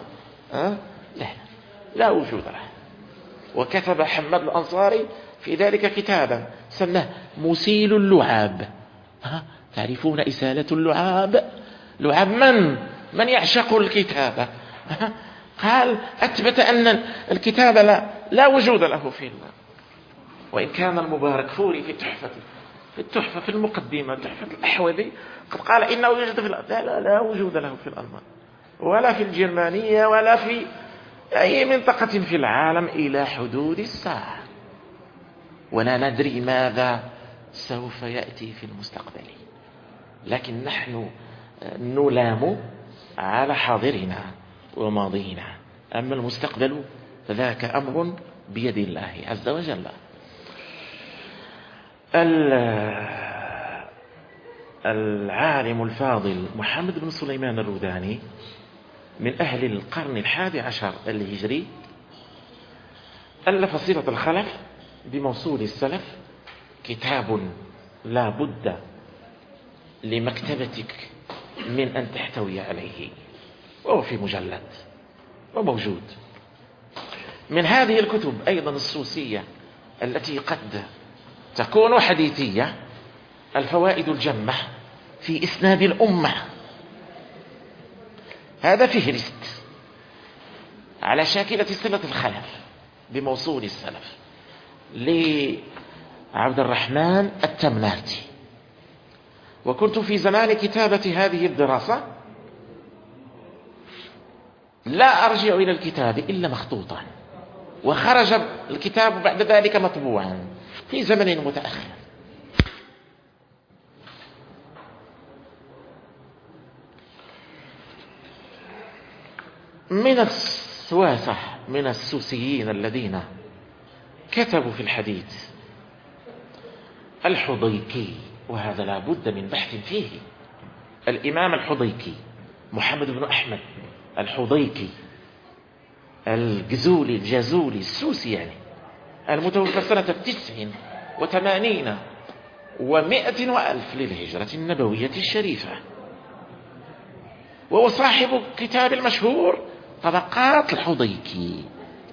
لا وجود له. وكتب حماد الأنصاري في ذلك كتابا سماه مسيل اللعاب. تعرفون إسالة اللعاب؟ لعاب من يعشق الكتابة. قال أثبت أن الكتاب لا وجود له في الله. وإن كان المبارك فوري في التحفة في المقدمة تحفة الأحوذي قد قال إنه يوجد في لا وجود له في الألمان ولا في الجرمانية ولا في أي منطقة في العالم إلى حدود الساعة، ولا ندري ماذا سوف يأتي في المستقبل. لكن نحن نلام على حاضرنا وماضينا، أما المستقبل فذاك أمر بيد الله عز وجل. العالم الفاضل محمد بن سليمان الروداني من أهل القرن 11 الهجري ألف صلة الخلف بموصول السلف، كتاب لا بد لمكتبتك من أن تحتوي عليه، وهو في مجلد وموجود. من هذه الكتب أيضا السوسية التي قد تكون حديثية الفوائد الجمة في إسناد الأمة. هذا فهرست على شاكلة صلة الخلف بموصول السلف لعبد الرحمن التمناتي. وكنت في زمان كتابة هذه الدراسة لا أرجع إلى الكتاب إلا مخطوطا، وخرج الكتاب بعد ذلك مطبوعا في زمن متأخر. من السواسة من السوسيين الذين كتبوا في الحديث الحضيكي، وهذا لا بد من بحث فيه. الإمام الحضيكي محمد بن أحمد الحضيكي الجزولي السوسي، يعني المتوفى سنة 89 و100 وألف للهجرة النبوية الشريفة، وهو صاحب كتاب المشهور طبقات الحضيكي.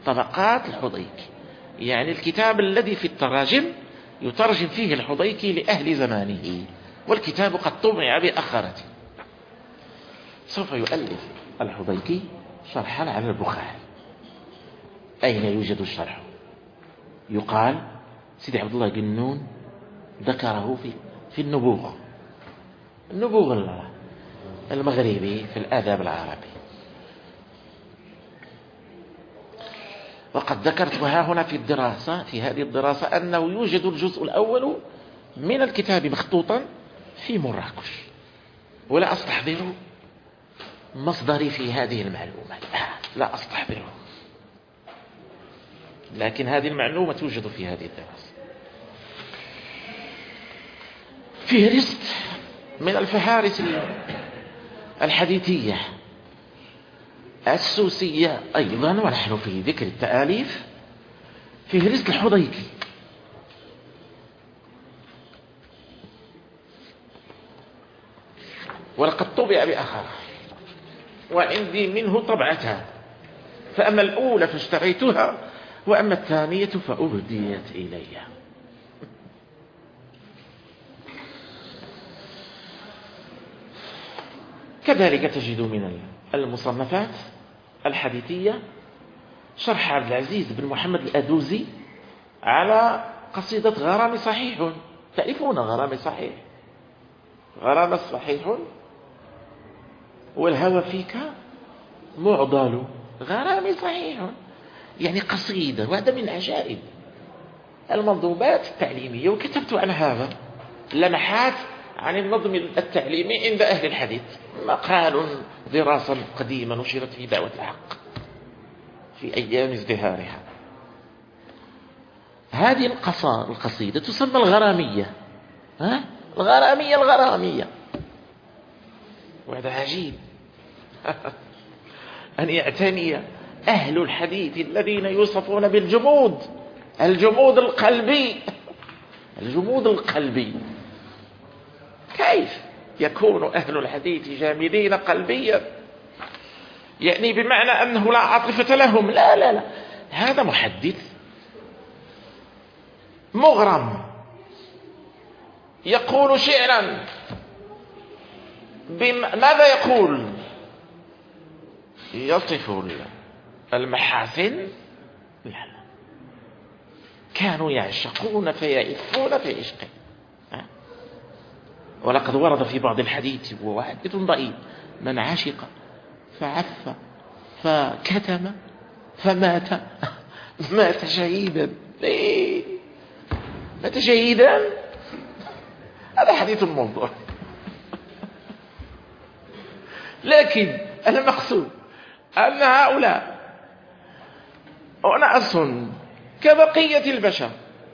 يعني الكتاب الذي في التراجم يترجم فيه الحضيكي لأهل زمانه، والكتاب قد طبع بأخرة. سوف يؤلف الحضيكي شرحا على البخاري. أين يوجد الشرح؟ يقال سيدي عبد الله جنون ذكره في النبوغ المغربي في الآداب العربي. وقد ذكرتها هنا في هذه الدراسة أنه يوجد الجزء الأول من الكتاب مخطوطا في مراكش، ولا أستحضر مصدري في هذه المعلومة، لا أستحضره، لكن هذه المعلومة توجد في هذه الدراسة. فهرست من الفهارس الحديثية السوسية أيضا، ونحن في ذكر التآليف، فهرست الحضيكي. ولقد طبع بآخر، وعندي منه طبعتان، فأما الأولى فاشتريتها، وأما الثانية فأهديت إلي. كذلك تجد من المصنفات الحديثية شرح عبد العزيز بن محمد الأدوزي على قصيدة غرام صحيح. تعرفون غرام صحيح؟ غرام صحيح والهوى فيك معضل، غرام صحيح، يعني قصيدة. وهذا من عجائب المنظومات التعليمية. وكتبت عن هذا لمحات عن النظم التعليمي عند أهل الحديث، مقال دراسة قديمة نشرت في دعوة الحق في أيام ازدهارها. هذه القصيدة تسمى الغرامية، الغرامية. وهذا عجيب أن يعتني أهل الحديث الذين يوصفون بالجمود، الجمود القلبي. كيف يكون أهل الحديث جامدين قلبيا؟ يعني بمعنى أنه لا عاطفة لهم. لا، هذا محدث مغرم يقول شعرا ماذا يقول؟ يصف المحاسن. لا، كانوا يعشقون فيعفون في عشقه. ولقد ورد في بعض الحديث، وهو حديث ضئيل، من عشق فعف فكتم فمات مات شهيدا. مات شهيدا، هذا حديث موضوع. لكن المقصود أن هؤلاء أناس كبقية البشر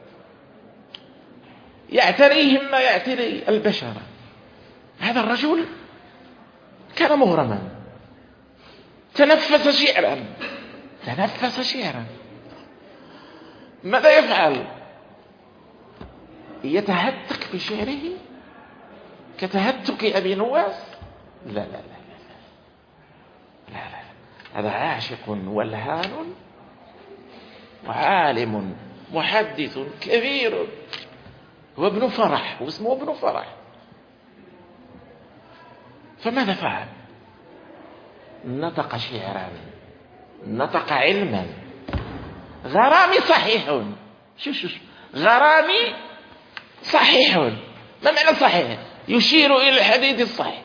يعتريهم ما يعتري البشر. هذا الرجل كان مغرما، تنفس شعرا. ماذا يفعل؟ يتهتك بشعره كتهتك أبي نواس. لا، هذا عاشق ولهان وعالم محدث كبير وابن فرح، واسمه ابن فرح. فماذا فعل؟ نطق شعرا، نطق علما. غرامي صحيح. شو غرامي صحيح. ما معنى صحيح؟ يشير إلى الحديث الصحيح.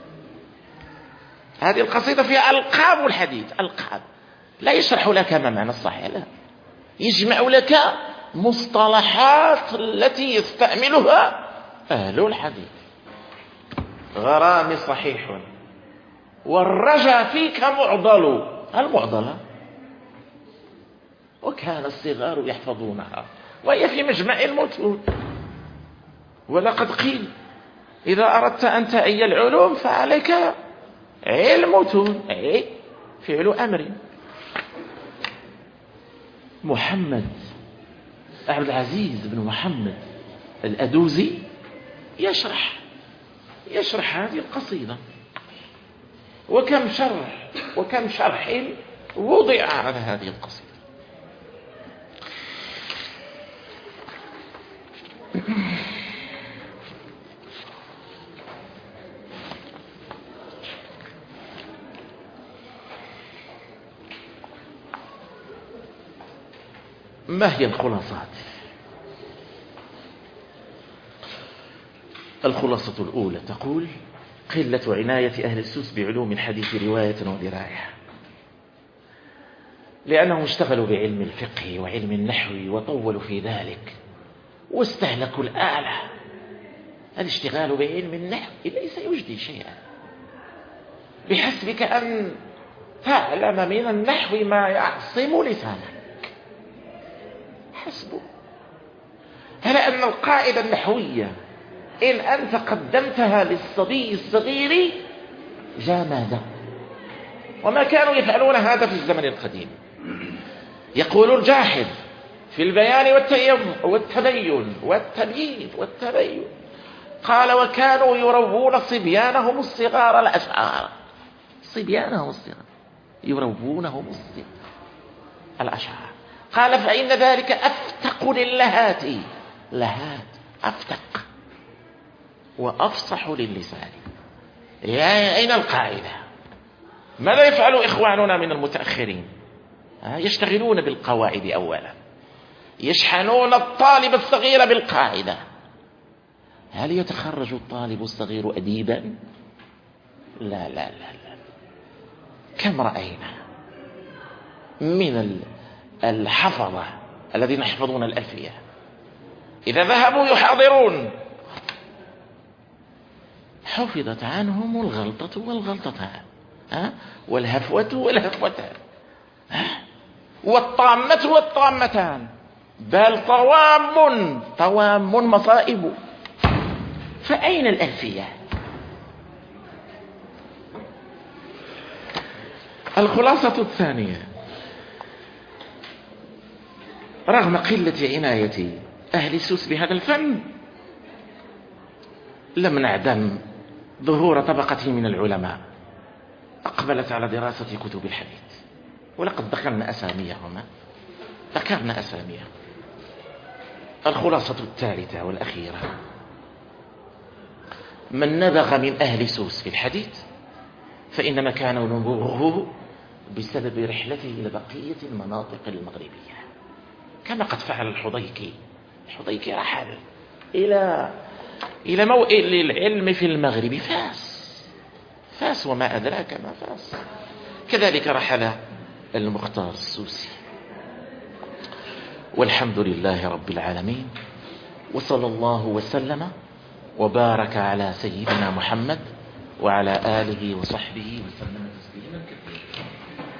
هذه القصيدة فيها ألقاب الحديث، ألقاب. لا يشرح لك ما معنى الصحيح، لا، يجمع لك مصطلحات التي يستعملها أهل الحديث. غرامي صحيح والرجا فيك معضل. المعضلة وكان الصغار يحفظونها، وهي في مجمع المتون. ولقد قيل إذا أردت أن تأي العلوم فعليك علم متون، فعل أمر. محمد عبد العزيز بن محمد الأدوزي يشرح هذه القصيدة. وكم شرح وضع على هذه القصيدة. ما هي الخلاصات؟ الخلاصة الأولى تقول: قلة عناية أهل السوس بعلوم الحديث رواية ودراية، لأنهم اشتغلوا بعلم الفقه وعلم النحو وطولوا في ذلك واستهلكوا الآلة. الاشتغال بعلم النحو ليس يجدي شيئا، بحسبك أن تعلم من النحو ما يعصم لسانك، حسبه. هلا أن القاعدة النحوية إن أنت قدمتها للصبي الصغير جامد. وما كانوا يفعلون هذا في الزمن القديم. يقول الجاحظ في البيان والتبيين قال: وكانوا يروون صبيانهم الصغار الأشعار. صبيانهم الصغار يروونهم الأشعار. قال: فإن ذلك أفتق للهات، لهات أفتق، وأفصح للسان. أين القاعدة؟ ماذا يفعل إخواننا من المتأخرين؟ يشتغلون بالقواعد أولا، يشحنون الطالب الصغير بالقاعدة. هل يتخرج الطالب الصغير أديبا؟ لا لا لا لا. كم رأينا من الحفظة الذين يحفظون الألفية إذا ذهبوا يحاضرون حفظت عنهم الغلطة والغلطتان، والهفوة والهفوتان، والطامة والطامتان، بل طوام مصائب. فأين الألفية؟ الخلاصة الثانية: رغم قلة عناية أهل سوس بهذا الفن، لم نعدم ظهور طبقة من العلماء أقبلت على دراسة كتب الحديث، ولقد ذكرنا أساميهم. الخلاصة الثالثة والأخيرة: من نبغ من أهل سوس في الحديث فإنما كان نبوغه بسبب رحلته إلى بقية المناطق المغربية، كما قد فعل الحضيكي رحل إلى موئل العلم في المغرب، فاس وما أدراك ما فاس. كذلك رحل المختار السوسي. والحمد لله رب العالمين، وصلى الله وسلم وبارك على سيدنا محمد وعلى آله وصحبه وسلم تسليما كثيرا.